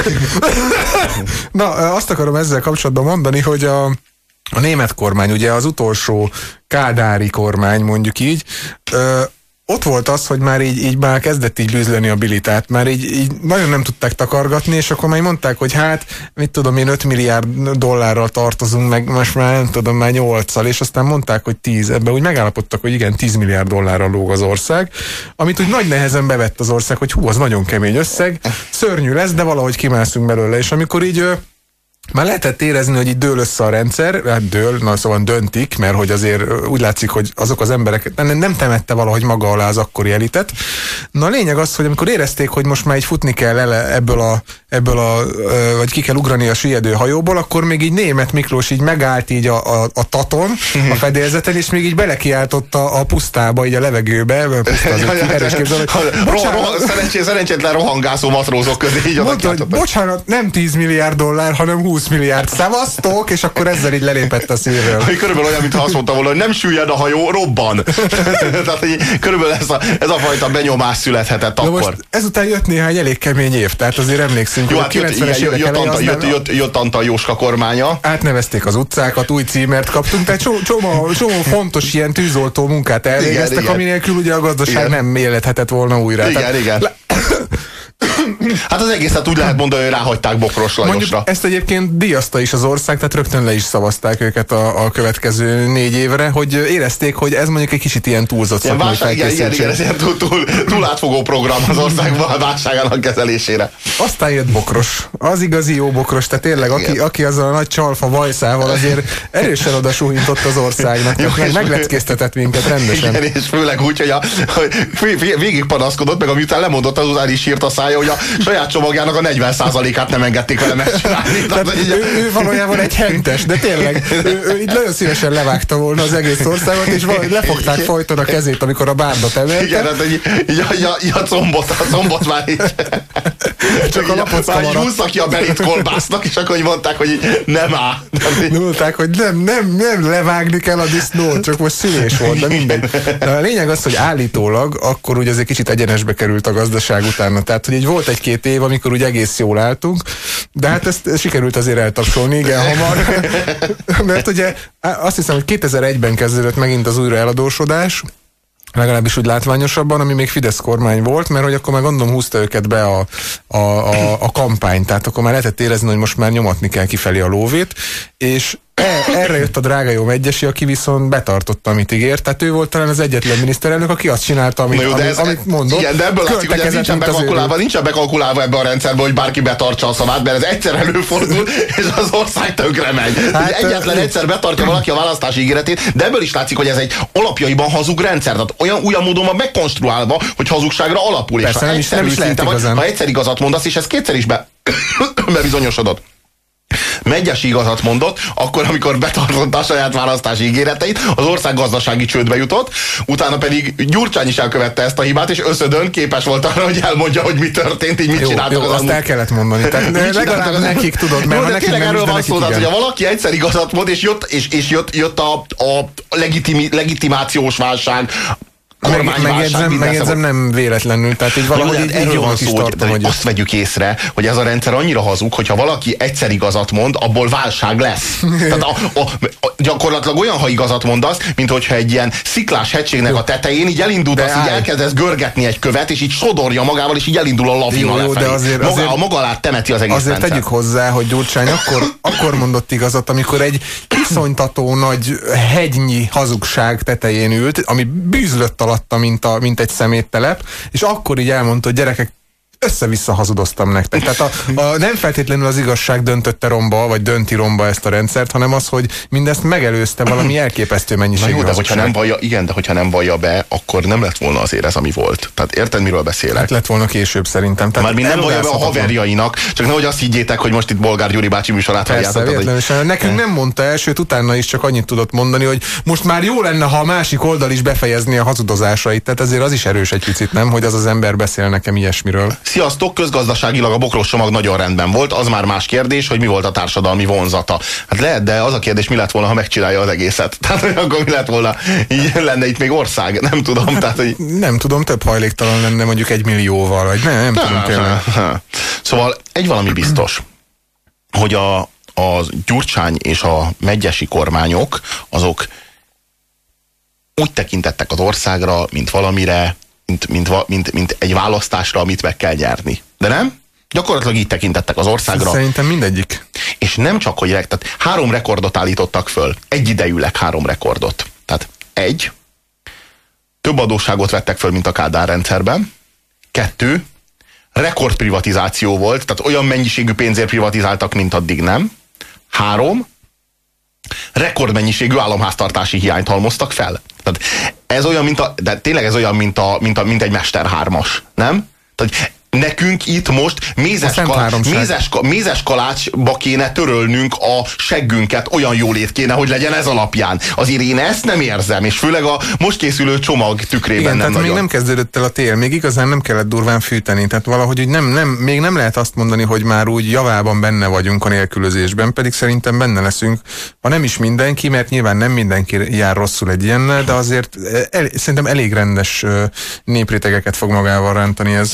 Na, azt akarom ezzel kapcsolatban mondani, hogy a német kormány, ugye az utolsó kádári kormány, mondjuk így, ott volt az, hogy már így már kezdett így bűzleni a Billy, tehát már így nagyon nem tudták takargatni, és akkor már mondták, hogy hát, mit tudom én, 5 milliárd dollárral tartozunk, meg most már nem tudom, már 8-szal, és aztán mondták, hogy 10, ebben úgy megállapodtak, hogy igen, 10 milliárd dollárral lóg az ország, amit úgy nagy nehezen bevett az ország, hogy hú, az nagyon kemény összeg, szörnyű lesz, de valahogy kimászunk belőle, és amikor így már lehetett érezni, hogy így dől össze a rendszer, hát szóval döntik, mert hogy azért úgy látszik, hogy azok az emberek nem temette valahogy maga alá az akkori elitet. Na a lényeg az, hogy amikor érezték, hogy most már így futni kell ebből a vagy ki kell ugrani a süllyedő hajóból, akkor még így Németh Miklós így megállt így a taton, a fedélzeten, és még így belekiáltotta a pusztába, így a levegőbe. Puszta az egy erős képzelő, szerencsétlen rohangászó matrózok közé így mondta, hogy bocsánat, nem 10 milliárd dollár, hanem 20 milliárd, szevasztok, és akkor ezzel így lelépett a szívről. Körülbelül olyan, mintha azt mondta volna, hogy nem süllyed a hajó, robban. Tehát körülbelül ez a fajta benyomás születhetett akkor. Most ezután jött néhány elég kemény év, tehát azért emlékszünk, jó, hogy a 90-es évek elején jött Antal Jóska kormánya. Átnevezték az utcákat, új címert kaptunk, tehát csomó fontos ilyen tűzoltó munkát elvégeztek, ami nélkül ugye a gazdaság nem élethetett volna újra. Igen. Hát az egészet úgy lehet mondani, hogy ráhagyták Bokros Lajosra. Mondjuk ezt egyébként díjazta is az ország, tehát rögtön le is szavazták őket a következő 4 évre, hogy érezték, hogy ez mondjuk egy kicsit ilyen túlzott szakmai felkészültség. Igen, ez ilyen túl átfogó program az ország válságának kezelésére. Aztán jött Bokros, az igazi jó Bokros, tehát tényleg, aki azzal a nagy csalfa vajszával azért erősen oda suhintott az országnak, megleckéztetett minket rendesen. Igen, és főleg úgy, hogy végig panaszkodott, meg amiután lemondott, azután is írt a szája, hogy a saját csomagjának a 40%-át nem engedték vele megcsinálni. Ő valójában egy hentes, de tényleg, ő így nagyon szívesen levágta volna az egész országot, és lefogták folyton a kezét, amikor a bárdat emelte. Igen, hát így a combot már így. Csak a lapocka maradt. Már így húzza ki a belit kolbásznak, és akkor így mondták, hogy így nem áll. Mondták, hogy nem levágni kell a disznót, csak most szülés volt, de mindegy. De a lényeg az, hogy állítólag akkor ugye azért kicsit egyenesbe került a gazdaság utána. Tehát, hogy így volt 1-2 év, amikor úgy egész jól álltunk, de hát ezt sikerült azért eltapsolni, igen, hamar. Mert ugye azt hiszem, hogy 2001-ben kezdődött megint az újra eladósodás, legalábbis úgy látványosabban, ami még Fidesz kormány volt, mert hogy akkor már gondolom húzta őket be a kampány, tehát akkor már lehetett érezni, hogy most már nyomatni kell kifelé a lóvét, és erre jött a drága jó Medgyessy, aki viszont betartotta, amit ígért. Tehát ő volt talán az egyetlen miniszterelnök, aki azt csinálta, amit mondott. Igen, de ebből látszik, hogy ez nincsen bekalkulálva ebbe a rendszerbe, hogy bárki betartsa a szavát, mert ez egyszer előfordul, és az ország tönkre megy. Hát, egyetlen egyszer betartja valaki a választási ígéretét, de ebből is látszik, hogy ez egy alapjaiban hazug rendszer. Tehát olyan módon van megkonstruálva, hogy hazugságra alapul. Persze, és nem is lehet igazán. Ha egyszer igazat mondasz, és ez kétszer is bebizonyosodott. Medgyessy igazat mondott, akkor, amikor betartotta a saját választási ígéreteit, az ország gazdasági csődbe jutott, utána pedig Gyurcsány is elkövette ezt a hibát, és összödön képes volt arra, hogy elmondja, hogy mi történt, így mit csináltak. Jó, azt el kellett mondani. Tehát legalább nekik tudod, mert de tényleg erről van szó, hogy ha valaki egyszer igazat mond, és jött a legitimációs válság, megjegyzem nem véletlenül, tehát így valahogy így jónak is tartom, hogy azt vegyük észre, hogy ez a rendszer annyira hazug, hogyha valaki egyszer igazat mond, abból válság lesz. Tehát gyakorlatilag olyan, ha igazat mondasz, mint hogyha egy ilyen sziklás hegységnek a tetején így elindultasz, így elkezdesz görgetni egy követ, és így sodorja magával, és így elindul a lavina lefelé. De azért maga alá temeti az egész azért rendszer. tegyük hozzá, hogy Gyurcsány akkor mondott igazat, amikor egy iszonytató nagy hegynyi hazugság tetején ült, ami bűzlött alatta, mint egy szeméttelep, és akkor így elmondta, hogy gyerekek, össze-vissza hazudoztam nektek. Tehát nem feltétlenül az igazság döntötte romba, vagy dönti romba ezt a rendszert, hanem az, hogy mindezt megelőzte valami elképesztő mennyiségű hazugság. De hogyha nem vallja be, akkor nem lett volna azért ez, ami volt. Tehát érted, miről beszélek? Hát lett volna később szerintem. Már mi nem vallja be a haverjainak, csak nehogy azt higgyétek, hogy most itt Bolgár Gyuri bácsi műsorát halljátok. Persze, nekünk nem mondta el, sőt utána is csak annyit tudott mondani, hogy most már jó lenne, ha a másik oldal is befejezni a hazudozásait. Tehát ezért az is erős egy picit, nem, hogy az ember beszél nekem ilyesmiről. Sziasztok, közgazdaságilag a bokros csomag nagyon rendben volt, az már más kérdés, hogy mi volt a társadalmi vonzata. Hát lehet, de az a kérdés, mi lett volna, ha megcsinálja az egészet. Tehát, hogy akkor mi lett volna, így lenne itt még ország, nem tudom. Tehát, hogy... Nem tudom, több hajléktalan lenne mondjuk 1 millióval, vagy nem tudom tényleg. Szóval egy valami biztos, hogy a Gyurcsány és a megyesi kormányok, azok úgy tekintettek az országra, mint valamire, mint egy választásra, amit meg kell nyerni. De nem? Gyakorlatilag így tekintettek az országra. Szerintem mindegyik. És nem csak, hogy tehát 3 rekordot állítottak föl. Egyidejűleg 3 rekordot. Tehát 1. Több adósságot vettek föl, mint a Kádár rendszerben. 2. Rekordprivatizáció volt, tehát olyan mennyiségű pénzért privatizáltak, mint addig nem. 3. Rekordmennyiségű államháztartási hiányt halmoztak fel. Tehát ez olyan, de tényleg ez olyan, mint egy Mester 3-as, nem? Tehát nekünk itt most mézes kalácsba kéne törölnünk a seggünket, olyan jólét kéne, hogy legyen ez alapján. Azért én ezt nem érzem, és főleg a most készülő csomag tükrében. Igen, nem tehát nagyon. még nem kezdődött el a tél, még igazán nem kellett durván fűteni, tehát valahogy még nem lehet azt mondani, hogy már úgy javában benne vagyunk a nélkülözésben, pedig szerintem benne leszünk, ha nem is mindenki, mert nyilván nem mindenki jár rosszul egy ilyennel, de azért szerintem elég rendes néprétegeket fog magával rántani ez.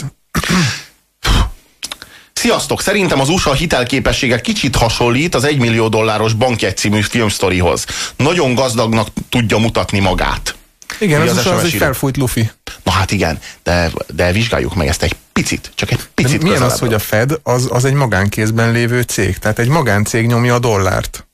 Sziasztok! Szerintem az USA hitelképessége kicsit hasonlít az $1 millió bankjegy című filmsztorihoz. Nagyon gazdagnak tudja mutatni magát. Igen, az USA az egy felfújt lufi. Na hát igen, de vizsgáljuk meg ezt egy picit, csak egy picit. Milyen az, hogy a Fed az egy magánkézben lévő cég? Tehát egy magáncég nyomja a dollárt.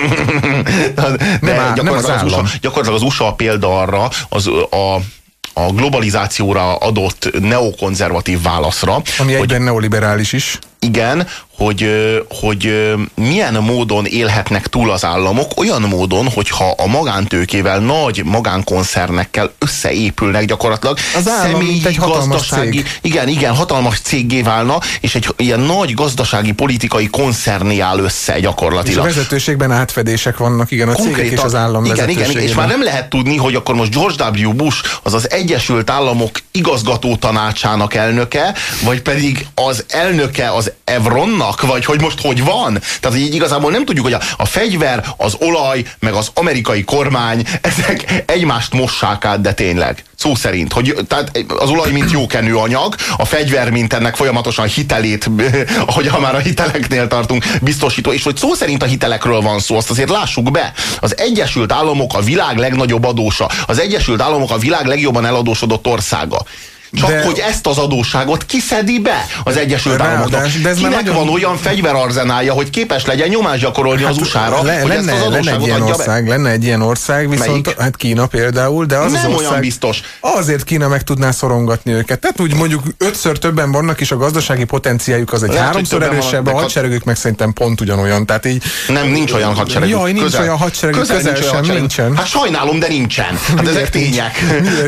Gyakorlatilag az USA példa arra, a globalizációra adott neokonzervatív válaszra. Ami egyben neoliberális is. Igen, hogy milyen módon élhetnek túl az államok, olyan módon, hogyha a magántőkével, nagy magánkoncernekkel összeépülnek gyakorlatilag. Az állam, mint egy hatalmas cég. Igen, hatalmas céggé válna, és egy ilyen nagy gazdasági, politikai koncerné áll össze gyakorlatilag. És a vezetőségben átfedések vannak, igen, a cégek és az állam vezetőségében. Igen, és már nem lehet tudni, hogy akkor most George W. Bush az Egyesült Államok igazgató tanácsának elnöke, vagy pedig az elnöke az Evronnak, vagy hogy most hogy van? Tehát így igazából nem tudjuk, hogy a fegyver, az olaj, meg az amerikai kormány, ezek egymást mossák át, de tényleg. Szó szerint, hogy tehát az olaj mint jókenőanyag, a fegyver mint ennek folyamatosan hitelét, ahogy már a hiteleknél tartunk, biztosító, és hogy szó szerint a hitelekről van szó, azt azért lássuk be. Az Egyesült Államok a világ legnagyobb adósa, az Egyesült Államok a világ legjobban eladósodott országa. Csak hogy ezt az adósságot kiszedi be az Egyesült Államoknak. Kinek van olyan fegyverarzenálja, hogy képes legyen nyomást gyakorolni az USA-ra, hogy ezt az adósságot adja be? Lenne egy ilyen ország, viszont hát Kína például, de az nem az ország, olyan biztos. Azért Kína meg tudná szorongatni őket. Tehát úgy mondjuk 5-ször többen vannak, és a gazdasági potenciáljuk az egy 3-szor erősebb, a hadseregük meg szerintem pont ugyanolyan. Tehát így, nem, nincs olyan hadseregük. Jaj, nincs olyan hadseregük, közel sem nincsen. Hát sajnálom, de nincsen. Hát ezek tények.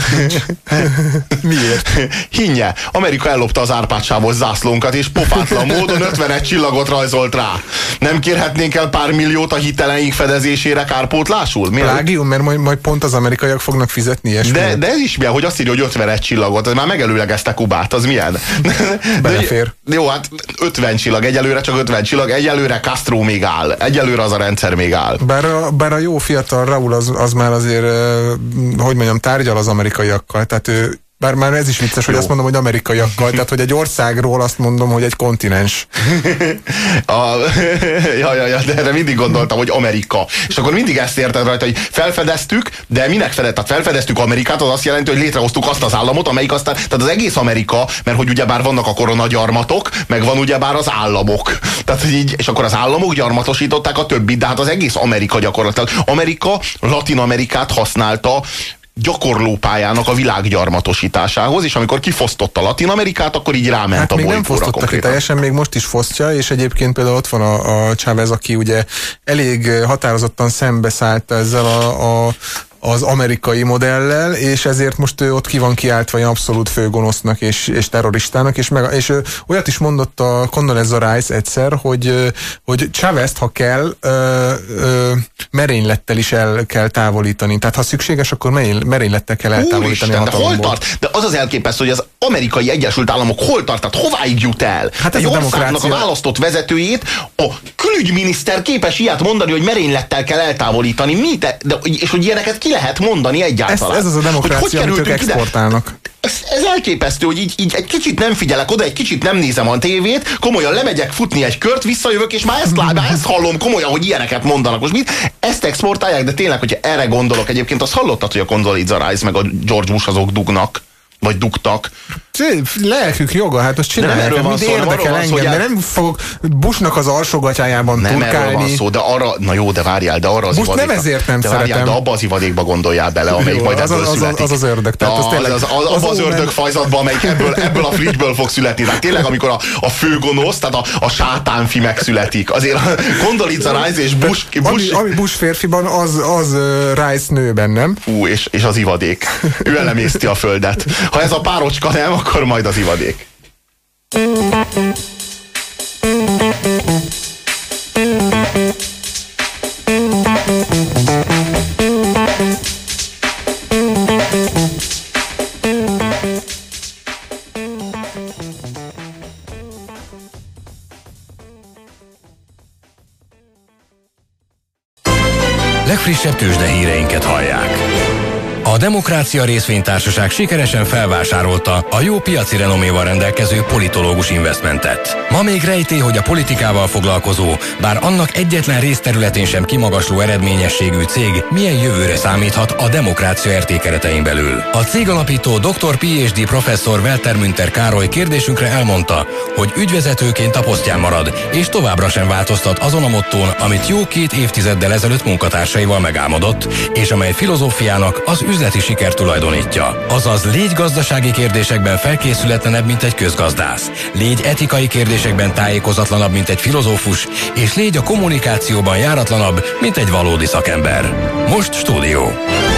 Miért? Hinnye, Amerika ellopta az Árpád-sávos zászlónkat, és pofátlan módon 51 csillagot rajzolt rá. Nem kérhetnénk el pár milliót a hiteleink fedezésére kárpótlásul? Plágium, mert majd pont az amerikaiak fognak fizetni ilyesmi. De ez is milyen, hogy azt írja, hogy 51 csillagot, ez már megelőlegezte Kubát, az milyen? Belefér. Jó, hát 50 csillag, egyelőre csak 50 csillag, egyelőre Castro még áll, egyelőre az a rendszer még áll. Bár a jó fiatal Raúl az már azért, hogy mondjam, tárgyal az amerikaiakkal, tehát ő Bár már ez is vicces, hogy azt mondom, hogy amerikaiakkal, tehát hogy egy országról azt mondom, hogy egy kontinens. De erre mindig gondoltam, hogy Amerika. És akkor mindig ezt érted rajta, hogy felfedeztük, de minek tehát felfedeztük Amerikát, az azt jelenti, hogy létrehoztuk azt az államot, amelyik aztán, tehát az egész Amerika, mert hogy ugyebár vannak a koronagyarmatok, meg van ugyebár az államok. Tehát, hogy így, és akkor az államok gyarmatosították a többit, de hát az egész Amerika gyakorlatilag. Amerika Latin-Amerikát használta gyakorlópályának a világ gyarmatosításához, és amikor kifosztotta Latin-Amerikát, akkor így ráment hát a bolygóra még nem fosztotta ki teljesen, még most is fosztja, és egyébként például ott van a Chávez, aki ugye elég határozottan szembeszállt ezzel az amerikai modellel, és ezért most ő ott ki van kiáltva ilyen abszolút főgonosznak és terroristának, és olyat is mondott a Condoleezza Rice egyszer, hogy Chávezt, ha kell, merénylettel is el kell távolítani. Tehát ha szükséges, akkor merénylettel kell eltávolítani a hatalomból. De hol tart? De az az elképesztő, hogy az Amerikai Egyesült Államok hol tart? Tehát hováig jut el? Hát ez egy a országnak a választott vezetőjét a külügyminiszter képes ilyet mondani, hogy merénylettel kell eltávolítani. És hogy ilyeneket ki lehet mondani egyáltalán. Ez az a demokrácia, amit ők exportálnak. Ez elképesztő, hogy így egy kicsit nem figyelek oda, egy kicsit nem nézem a tévét, komolyan lemegyek futni egy kört, visszajövök, és már ezt hallom komolyan, hogy ilyeneket mondanak. Most mit? Ezt exportálják, de tényleg, hogyha erre gondolok, egyébként azt hallottad, hogy a Condoleezza Rice meg a George Bush azok dugnak, vagy dugtak. Lelkük joga, hát azt csinálják, mit érdekel engem, de nem fogok Bushnak az alsógatyájában turkálni. Nem erről van szó, de arra, na jó, de várjál, de arra az Bush nem ezért nem de szeretem. De abba az ivadékba gondoljál bele, amelyik majd ebből születik. Az ördög. Tehát abba az ördög fajzatban, amelyik ebből a frigyből fog születni. Tehát tényleg, amikor a főgonosz, tehát a sátánfi megszületik. Azért a Condoleezza Rice és Bush... Ami Bush férfiban, az Rice nőben, nem? Fú, és az ivadék. Ő elemészti a földet. Ha ez a párocska nem, akkor majd az ivadék. Legfrissebb tőzsdehíreinket hallják. A Demokrácia Részvénytársaság sikeresen felvásárolta a jó piaci renoméval rendelkező Politológus Investmentet. Ma még rejtély, hogy a politikával foglalkozó, bár annak egyetlen részterületén sem kimagasló eredményességű cég milyen jövőre számíthat a demokrácia értékeretein belül. A cég alapító Dr. Ph.D. professzor Walter Münter Károly kérdésünkre elmondta, hogy ügyvezetőként a posztján marad, és továbbra sem változtat azon a mottón, amit jó 2 évtizeddel ezelőtt munkatársaival megálmodott, és amely filozófiának az üzleti siker tulajdonítja. Azaz légy gazdasági kérdésekben felkészületlenebb, mint egy közgazdász. Légy etikai kérdésekben tájékozatlanabb, mint egy filozófus, és légy a kommunikációban járatlanabb, mint egy valódi szakember. Most stúdió.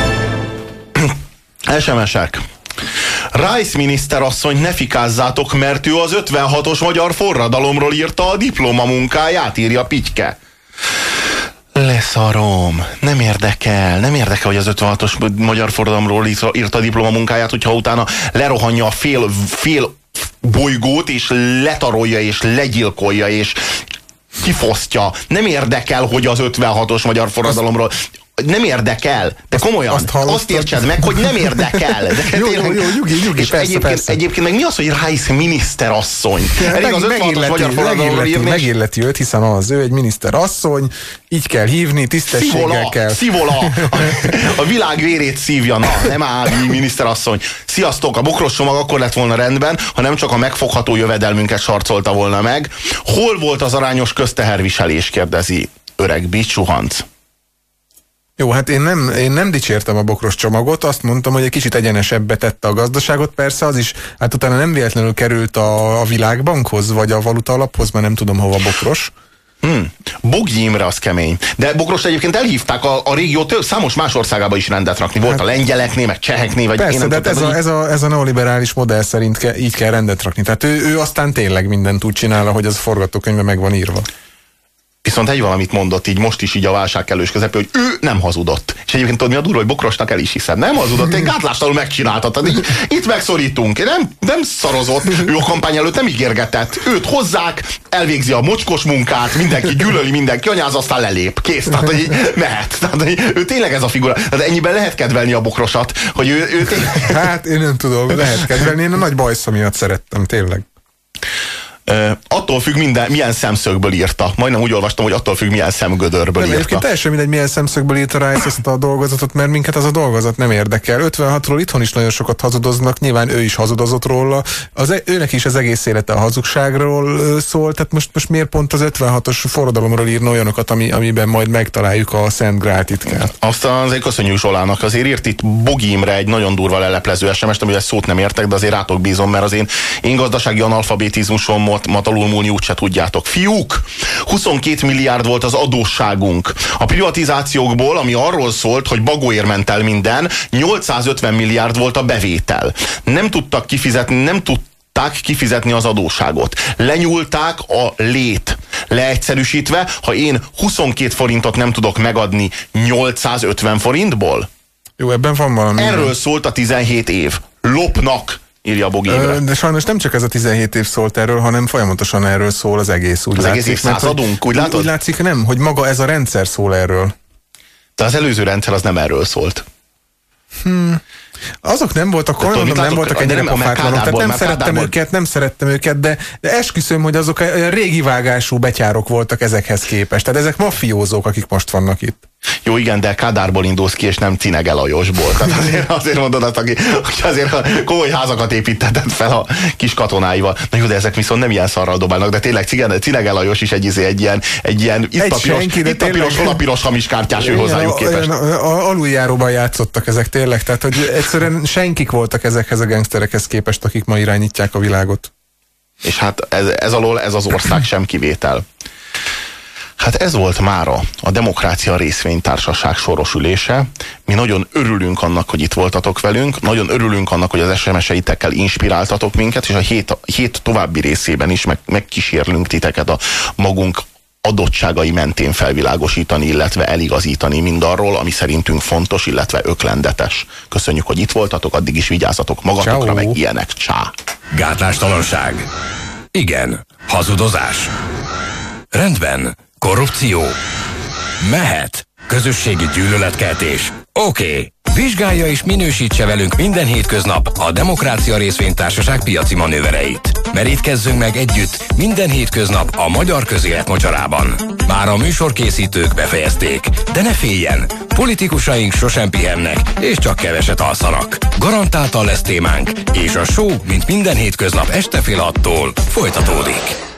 SMS-ek. Rice miniszterasszony, ne fikázzátok, mert ő az 56-os magyar forradalomról írta a diplomamunkáját, írja Pityke. Leszarom. Nem érdekel, hogy az 56-os magyar forradalomról írta a diplomamunkáját, hogyha utána lerohanja a fél bolygót, és letarolja, és legyilkolja, és kifosztja. Nem érdekel, hogy az 56-os magyar forradalomról... Nem érdekel, de komolyan. Azt értsed meg, hogy nem érdekel. De jó, nyugi, persze. Egyébként meg mi az, hogy Rice miniszterasszony? Elég az 56-os magyar forradalomról írni. Megilleti őt, hiszen ő egy miniszterasszony, így kell hívni, tisztességgel kell. Szivola! A világ vérét szívja, na, nem áll, miniszterasszony. Sziasztok, a bokros csomag akkor lett volna rendben, ha nem csak a megfogható jövedelmünket sarcolta volna meg. Hol volt az arányos közteherviselés, kérdezi öreg bicsuhanc. Jó, hát én nem dicsértem a bokros csomagot, azt mondtam, hogy egy kicsit egyenesebbbe tette a gazdaságot, persze az is, hát utána nem véletlenül került a Világbankhoz, vagy a Valuta Alaphoz, mert nem tudom hova bokros. Bogyi Imre az kemény. De Bokrost egyébként elhívták a régió számos más országába is rendet rakni. Volt a lengyeleknél, meg cseheknél, vagy persze, én nem de tudom, ez a neoliberális modell szerint így kell rendet rakni. Tehát ő aztán tényleg mindent úgy csinál, hogy az forgatókönyvben meg van írva. Viszont egy valamit mondott így most is így a válság kellős közepén, hogy ő nem hazudott. És egyébként tudod, mi a durva, hogy Bokrosnak el is hiszem. Nem hazudott, én gátlástalanul megcsináltatod. Itt megszorítunk. Nem szarozott, ő a kampány előtt nem ígérgetett. Őt hozzák, elvégzi a mocskos munkát, mindenki gyűlöli, mindenki anyáz, aztán lelép. Kész. Tehát, hogy mehet. Tehát, hogy ő tényleg ez a figura. Tehát ennyiben lehet kedvelni a Bokrosat, hogy ő tényleg... Hát én nem tudom, lehet kedvelni. Én a nagy bajsza miatt szerettem, tényleg. Attól függ milyen szemszögből írta. Majdnem úgy olvastam, hogy attól függ milyen szemgödörből írta. Egyébként teljesen mindegy, milyen szemszögből írta rá ezt a dolgozatot, mert minket az a dolgozat nem érdekel. 56-ról itthon is nagyon sokat hazudoznak, nyilván ő is hazudozott róla. Őnek is az egész élete a hazugságról szól, tehát most miért pont az 56-os forradalomról írna olyanokat, amiben majd megtaláljuk a Szent Grál titkát. Azt azért köszönjük Zsolának, azért írt itt Bogi Imre egy nagyon durva leleplező SMS-t, amivel szót nem értek, de azért rátok bízom, mert az én gazdasági analfabetizmusom alulmúlni úgyse tudjátok. Fiúk, 22 milliárd volt az adósságunk. A privatizációkból, ami arról szólt, hogy bagóért ment el minden, 850 milliárd volt a bevétel. Nem tudták kifizetni az adósságot. Lenyúlták a lét. Leegyszerűsítve, ha én 22 forintot nem tudok megadni 850 forintból? Jó, ebben van valami. Erről szólt a 17 év. Lopnak, írja Bogi Imre. De sajnos nem csak ez a 17 év szólt erről, hanem folyamatosan erről szól az egész. Úgy az látszik, egész évszázadunk, úgy látod? Úgy látszik, nem, hogy maga ez a rendszer szól erről. De az előző rendszer az nem erről szólt. Azok nem voltak olyan, nem voltak ennyire pofátlanok, tehát nem szerettem őket, de esküszöm, hogy azok a régi vágású betyárok voltak ezekhez képest. Tehát ezek mafiózók, akik most vannak itt. Jó, igen, de Kádárból indulsz ki, és nem Cinege Lajosból. Tehát azért mondod azt, aki azért komoly házakat építetett fel a kis katonáival. Na jó, de ezek viszont nem ilyen szarral dobálnak, de tényleg Cinege Lajos is egy ilyen itt a piros, hol a piros hamiskártyás ő hozzájuk képest. Aluljáróban játszottak ezek tényleg, tehát hogy egyszerűen senkik voltak ezekhez a gangsterekhez képest, akik ma irányítják a világot. És hát ez alól ez az ország sem kivétel. Hát ez volt mára a Demokrácia Részvénytársaság soros ülése. Mi nagyon örülünk annak, hogy itt voltatok velünk, nagyon örülünk annak, hogy az SMS-eitekkel inspiráltatok minket, és a hét további részében is megkísérlünk titeket a magunk adottságai mentén felvilágosítani, illetve eligazítani mindarról, ami szerintünk fontos, illetve öklendetes. Köszönjük, hogy itt voltatok, addig is vigyázzatok magatokra, Ciao. Meg ilyenek. Csá! Gátlásstalanság. Igen. Hazudozás. Rendben. Korrupció. Mehet. Közösségi gyűlöletkeltés. Oké. Vizsgálja és minősítse velünk minden hétköznap a Demokrácia Részvénytársaság piaci manővereit. Merítkezzünk meg együtt minden hétköznap a magyar közélet mocsarában. Már a műsorkészítők befejezték, de ne féljen, politikusaink sosem pihennek, és csak keveset alszanak. Garantáltan lesz témánk, és a show, mint minden hétköznap este fél 6-tól folytatódik.